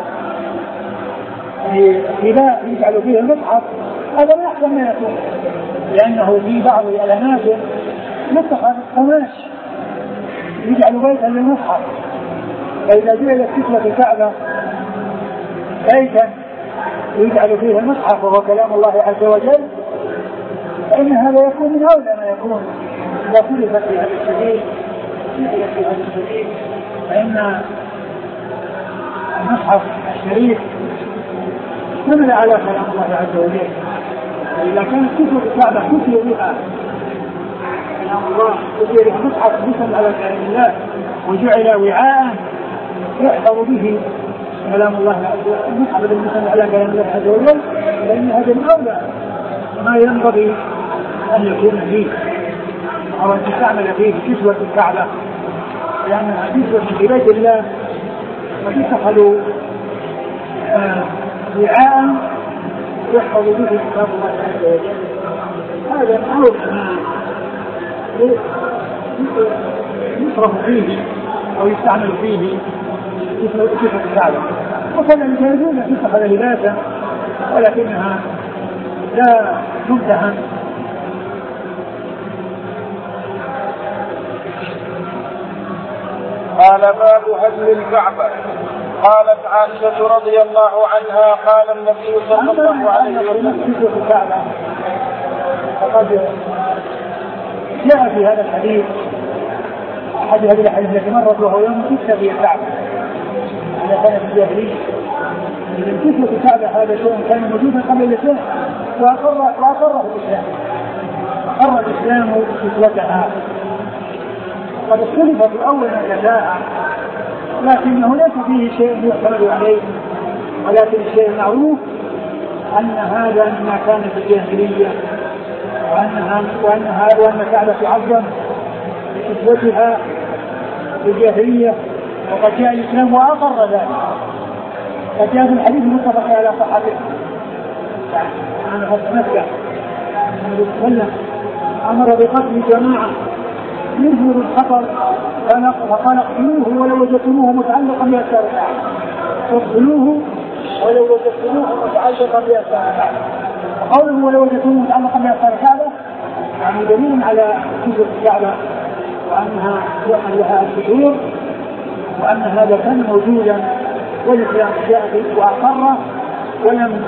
إذا يجعل فيه المصحف هذا ما يحسن ما يكون، لأنه في بعض الأماكن يتخذ قماش يجعل بيتا للمصحف، فإذا جعلت كسوة الكعبة بيتا يجعل فيه المصحف وهو كلام الله عز وجل فإن هذا يكون من أولى ما يكون. إذا خلفت في هذا السبيل في هذا السبيل فإن المصحف الشريف حمل على كلام الله عز وجل. إذا كانت كسوة الكعبة كسي بها كلام الله كسي المصحف بسم على كلام الله وجعل وعاء يحفظ به كلام الله عز وجل، المصحف بسم على كلام الله عز وجل، لأن هذا من أولى ما ينبغي أن يكون فيه أو أن تستعمل فيه كسوة الكعبة، لأنها كسوة في بيت الله وتتخذ وعاء يحفظ به كتاب الله عز وجل. هذا أول ما يصرف فيه أو يستعمل فيه كسوة الكعبة. وكذلك يجوز أن تتخذ لباسا ولكنها لا تمتهن. قال باب هدم الكعبة. قالت عائشة رضي الله عنها قال النبي صلى الله عليه وسلم في الكعبة فقد جاء في هذا الحديث أحد هذه الحديث التي مرت وهو يوم كسر في الكعبة إذا كانت الجاهلية. إذا كسر في الكعبة هذا شيء كان موجودا قبل الإسلام وأقر وأقره الإسلام أقر الإسلام كسرتها. قد اختلف في أول ما جاء لكنه ليس فيه شيء يعتمد عليه، ولكن الشيء المعروف أن هذا مما كان في الجاهلية وأن وأن هذا وأن الكعبة تعظم بكسوتها في الجاهلية وقد جاء الإسلام وأقر ذلك. قد جاء في الحديث المتفق على صحته عن فتح مكة النبي صلى الله عليه وسلم أمر بقتل جماعة يظهر الخطر فقال اقتلوه ولو وجدتموه متعلقا بأسفار الكعبة، اقتلوه ولو وجدتموه متعلقا بأسفار الكعبة. وقوله ولو وجدتموه متعلقا بأسفار الكعبة يعني دليل على كسر الكعبة وأنها يحل لها الكسور وأن هذا كان موجودا والإسلام جاء به وأقره ولم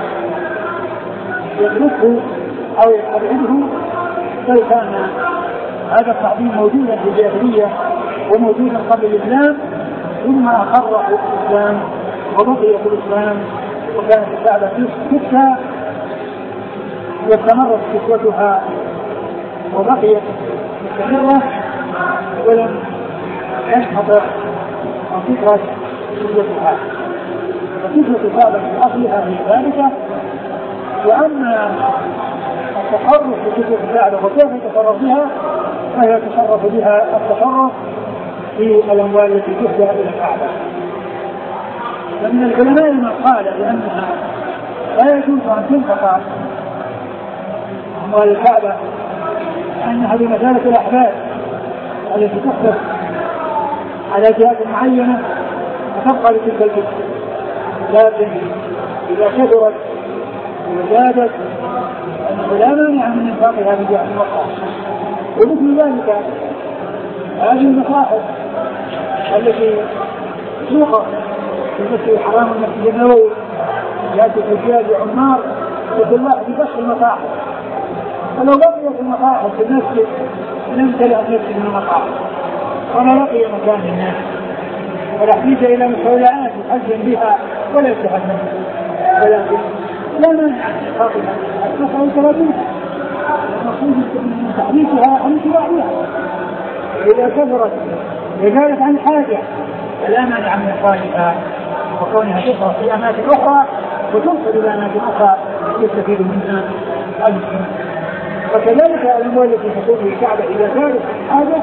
يتركه أو يستبعده، بل كان هذا التعظيم موجودا في الجاهلية وموجودا قبل الإسلام ثم أقره الإسلام وبقي في الإسلام وكانت الكعبة كسرى واستمرت كسوتها وبقيت مستمرة ولم ينحطر عن فكرة كسوتها. فكسوة الكعبة في أصلها هي ذلك. وأما التصرف بكسوة الكعبة وكيف يتصرف بها فهي يتصرف بها التصرف في الأموال التي تهدى إلى الكعبة. فمن العلماء من قال بأنها لا يجوز أن تنفق أموال الكعبة أنها بمثابة الأحباب التي تختص على جهات معينة وتبقى لتلك الجهة، لكن إذا كثرت وزادت لا مانع من انفاقها في جهة أخرى. ومثل ذلك هذه المصاحف التي توقع في المسجد الحرام والمسجد النبوي يأتي الحجاج وعمار يقول الله ببث المصاحف، فلو بقيت المصاحف في المسجد لم تلأ المسجد من المصاحف ولا بقي مكان الناس ولا احتاج إلى مستودعات يحجم بها ولا يستفاد منها، ولكن لا مانع عن إنفاقها التسعة وثلاثين المقصود من تحديثها عن اتباعها. إذا كثرت وزادت عن حاجة فلا مانع من إخراجها وكونها تظهر في أماكن أخرى وتنقل إلى أماكن أخرى يستفيد منها المسلمون. وكذلك الأموال التي تكون في الكعبة إذا كانت حاجة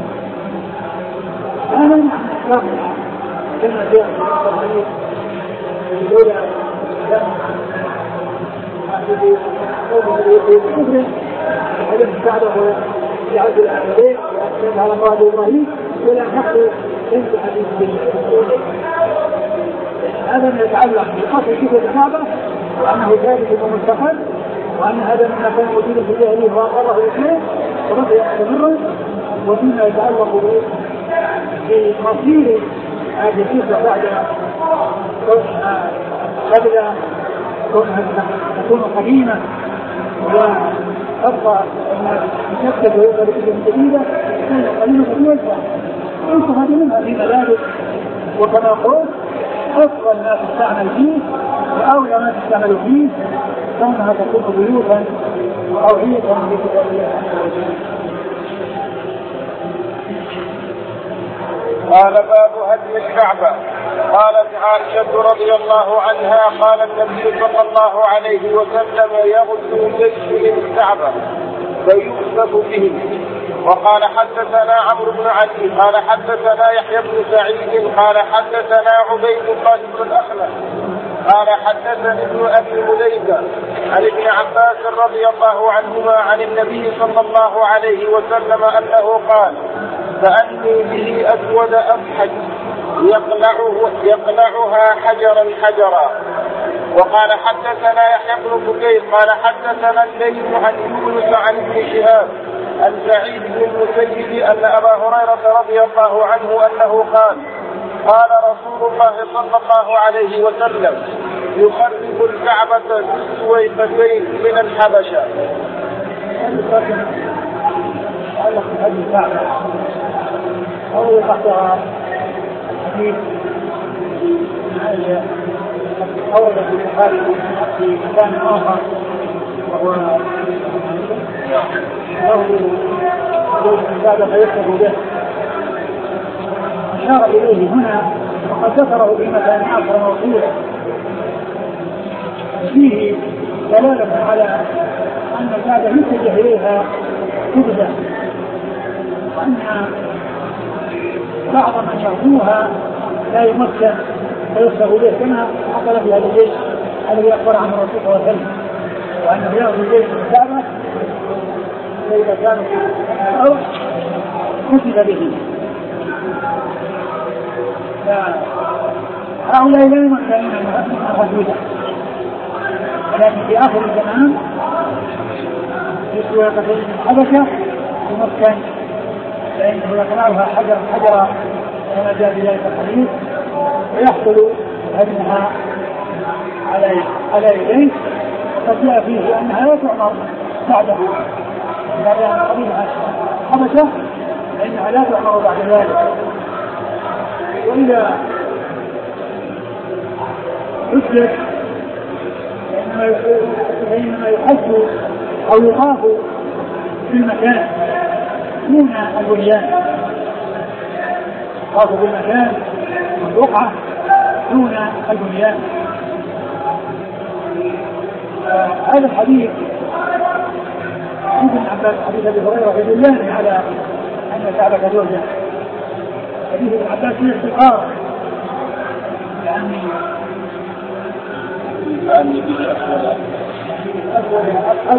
لا مانع من إخراجها كما جاء في الحديث الأولى الذي يقول حدث الكعبة في عهد الأعلى وأحسن على الله إبراهيم ولا نحن انت حديث بالله. هذا ما يتعلق بقصر كتب الكعبة وأنه ثابت ومستقر وأن هذا مما كان موجودا في الجاهلية وأقره الإسلام وبقي يستمر. وفيما يتعلق بمصير هذه الكتب بعد كونها قبل كونها تكون قديمة وتبقى تشكل ويبقى بكتب جديدة تكون قديمة توزع انتهى منها في ملابس. وكما قلت أفضل ما تستعمل فيه وأولى ما تستعمل فيه كونها تكون بيوتا وأوعية لكتاب الله. قال باب هدم الكعبة. قالت عائشة رضي الله عنها قال النبي صلى الله عليه وسلم يغزو جيش للكعبة فيؤسف به. وقال حدثنا عمرو بن علي قال حدثنا يحيى بن سعيد قال حدثنا عبيد الله بن الأخنس قال حدثني ابن أبي مليكة عن ابن عباس رضي الله عنهما عن النبي صلى الله عليه وسلم أنه قال فأني به أسود أفحج يقلعه يقلعها حجرا حجرا وقال حدثنا يحيى بن بكير قال حدثنا الليث عن يونس عن ابن شهاب عن سعيد بن المسيب أن أبا هريرة رضي الله عنه أنه قال قال رسول الله صلى الله عليه وسلم يخرب الكعبة بالسويقتين من الحبشة. أول تحتها حديث أورد في البخاري في مكان آخر وهو له وجود الكعبة فيكتب به، أشار إليه هنا وقد ذكره في مكان آخر موصولا فيه دلالة على أن الكعبة يتجه إليها قبلة، وأن بعض من يرجوها لا يمكن فيصدق به كما حصل في هذا الجيش الذي أخبر عن الرسول صلى الله عليه وسلم وأنه يأخذ الجيش من الكعبة فإذا كانوا أو كتب به. هؤلاء لا يمكنون من الحدود، ولكن في آخر الزمان في سويقتين الحبشة يمكن فإنه يقنعها حجر حجرا كما جاء بذلك الحديث ويحصل هدمها على على يديه، وقد جاء فيه أنها لا تعمر بعده بعد أن قبلها حبشة فإنها لا تعمر بعد ذلك. وإذا حجت فإنما يحج أو يخاف في المكان دون البنيان، يخاف في المكان والوقعة دون البنيان. هذا الحديث ابن عباس حديث ابي هريره يدلني على ان الكعبه ترجع. حديث ابن عباس فيه افتقار يعني يعني أسود أبحث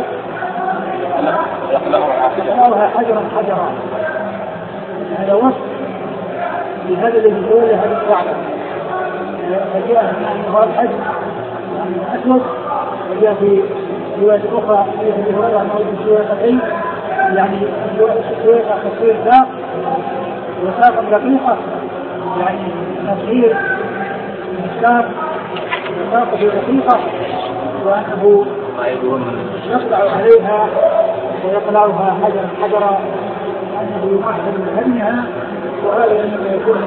يقلعها حجرا حجرا. هذا وصف لهذا الذي يقول هذا الكعبة. فجاء أنه الحجر أسود، وجاء في رواية أخرى حديث ابي هريرة أنه السويقتين يعني السويقة تصوير ساق وساق دقيقة يعني تصوير الساق وساق دقيقة، وأنه يقلع عليها ويقلعها حجرا حجرا أنه يمثل من هدمها، وهذا إنما يكون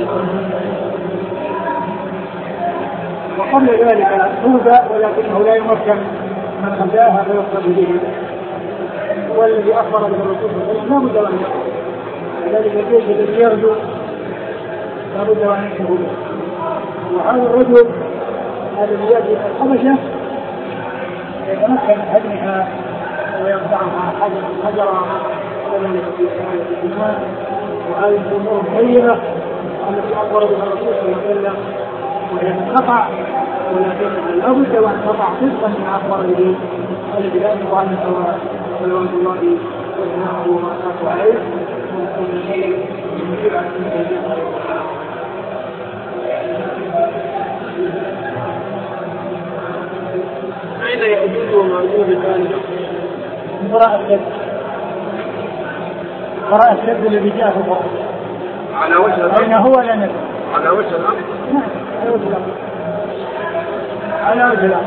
وقبل ذلك توبة ولكنه لا يمكن من غداها فيصل به، والذي أخبر به الرسول صلى الله عليه وسلم لا بد أن يقول ذلك الجيش الذي يرجو لا بد أن يكون به. وهذا الرجل الذي يأتي من الحبشة يتمكن من هدمها ويقطعها حجرا كذلك في حالة الإيمان. وهذه الأمور طيبة التي أخبر بها الرسول صلى الله عليه وسلم وهي تنقطع، ولكن لا بد وأن تقع صدقا ما أخبر به الذي لا ينبغي عنه سواء صلوات الله وسلامه وبركاته عليه وكل شيء يجب عن أين يأجوج ومأجوج ذلك؟ وراء السد، وراء السد الذي جاء في القرآن على وجه الأرض. أين هو لا ندري. على وجه الأرض. نعم على وجه الأرض. على وجه الأرض.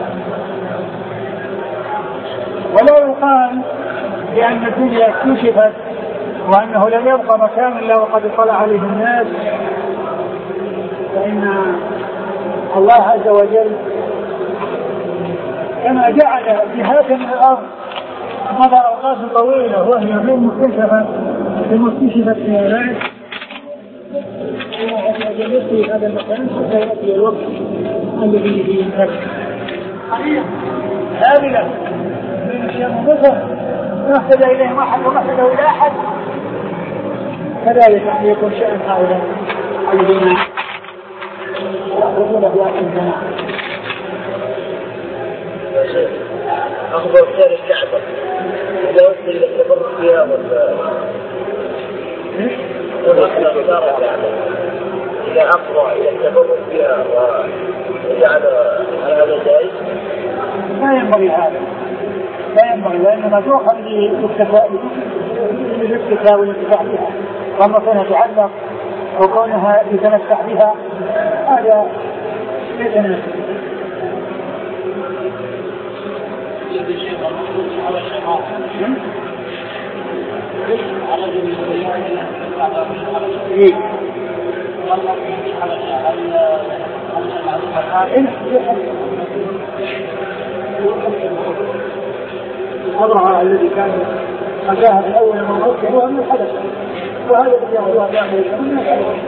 ولا يقال لأن الدنيا اكتشفت وأنه لم يبقى مكان إلا وقد اطلع عليه الناس، فإن الله عز وجل كما جعل جهات من الأرض مضى أوقات طويلة وهي غير مكتشفة لمكتشفة في العالم، في هذا المكان حتى يأتي الوقت الذي فيه النفس هاملة من الشيء مصر نحتاج إليه ما حد ونحتاج إلى أحد، كذلك أن يكون شأن هؤلاء الذين يأخذون بأحد الزمان. أخبر خير الكعبة إذا وصل إلى التبرك فيها ولا إذا أخبر إلى التبرك فيها على على هذا الجائز؟ لا ينبغي هذا، لا ينبغي، لأنما تؤخذ للاكتفاء والانتفاع بها، وأما كونها تعلق أو كونها يتمتع بها هذا ليس من الحضرة الذي كان أجاها في الأول من الرسل هو من الحدث، وهذا الذي يعملها من الحدث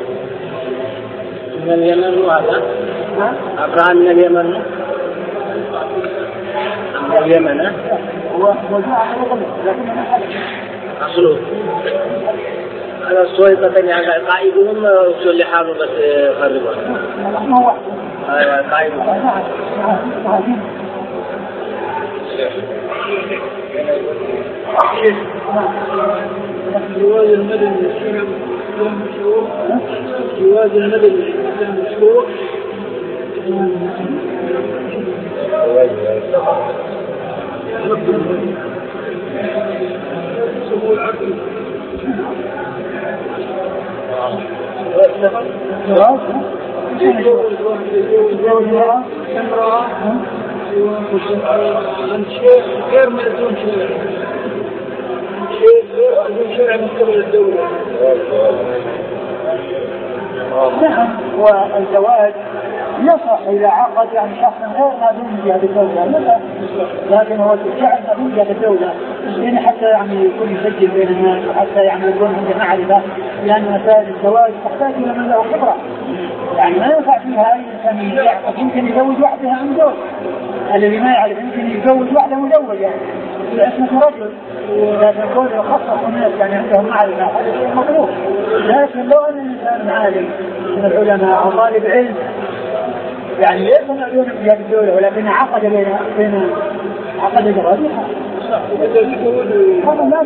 من اليمن. وهذا أبراهيم من اليمن، من اليمن هو وجاء لكن من الحدث أصله على الصويبة يعني قائدهم وصل لحاله بس خربوا ما هو قائدهم. جواز المدني مشروع، جواز المدني مشروع، سمو العقل جواز امرأة امرأة عن شيء غير مأذون شرعا، شيء غير مأذون شرعا من قبل الدولة. نعم، والزواج يصح إذا عقد يعني شخص غير مأذون بها بالدولة، لكن هو فعلا مأذون بها بالدولة، يعني حتى يعني يكون يسجل بين الناس، وحتى يعني يكون عنده معرفة، لأن مسائل الزواج تحتاج إلى من له خبرة، يعني ما ينفع فيها أي إنسان يعقد، يمكن يزوج وحدها عن زوج، الذي ما يعرف يمكن يتزوج واحدة مزوجة لاسمه رجل، لكن كون يخصص الناس يعني عندهم معرفة هذا شيء مطلوب. لكن لو أن الإنسان عالم من العلماء أو طالب علم يعني ليس مأذون بها الدولة، ولكن عقد بين بين عقد جوازها هذا لا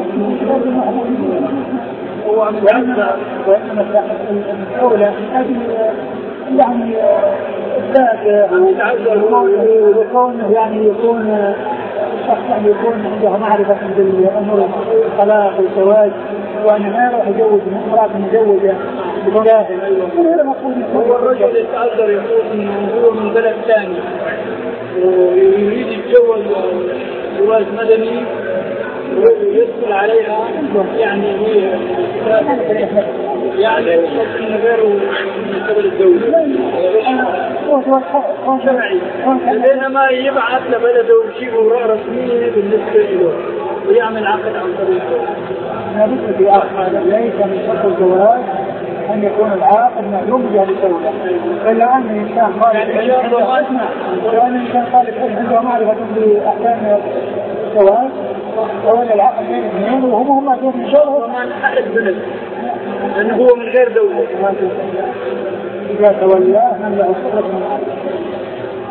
وإنما الدولة يعني ذات وكونه يعني يكون الشخص يعني يكون عنده معرفة بالأمور الطلاق والزواج، وأن ما يروح يجوز من امرأة مزوجة بالجاهل. هو الرجل يتعذر يقول إنه هو من بلد ثاني ويريد يتزوج جواز مدني ويدخل عليها يعني هي يعني من غيره من قبل الدولة شرعي، بينما يبعث لبلده ويجيب وراء رسمية بالنسبة له ويعمل عقد عن طريقه. نبت في آخر ليس من شرط الزواج أن يكون العاقد معلوم بها للدولة، إلا أن الإنسان طالب علم وأن الإنسان طالب علم عنده معرفة بأحكام الزواج، أو أن العقد بين اثنين وهم هم بين الشرط وما نحرك بلد لأنه هو من غير دولة. إذا تولاه من له صفة من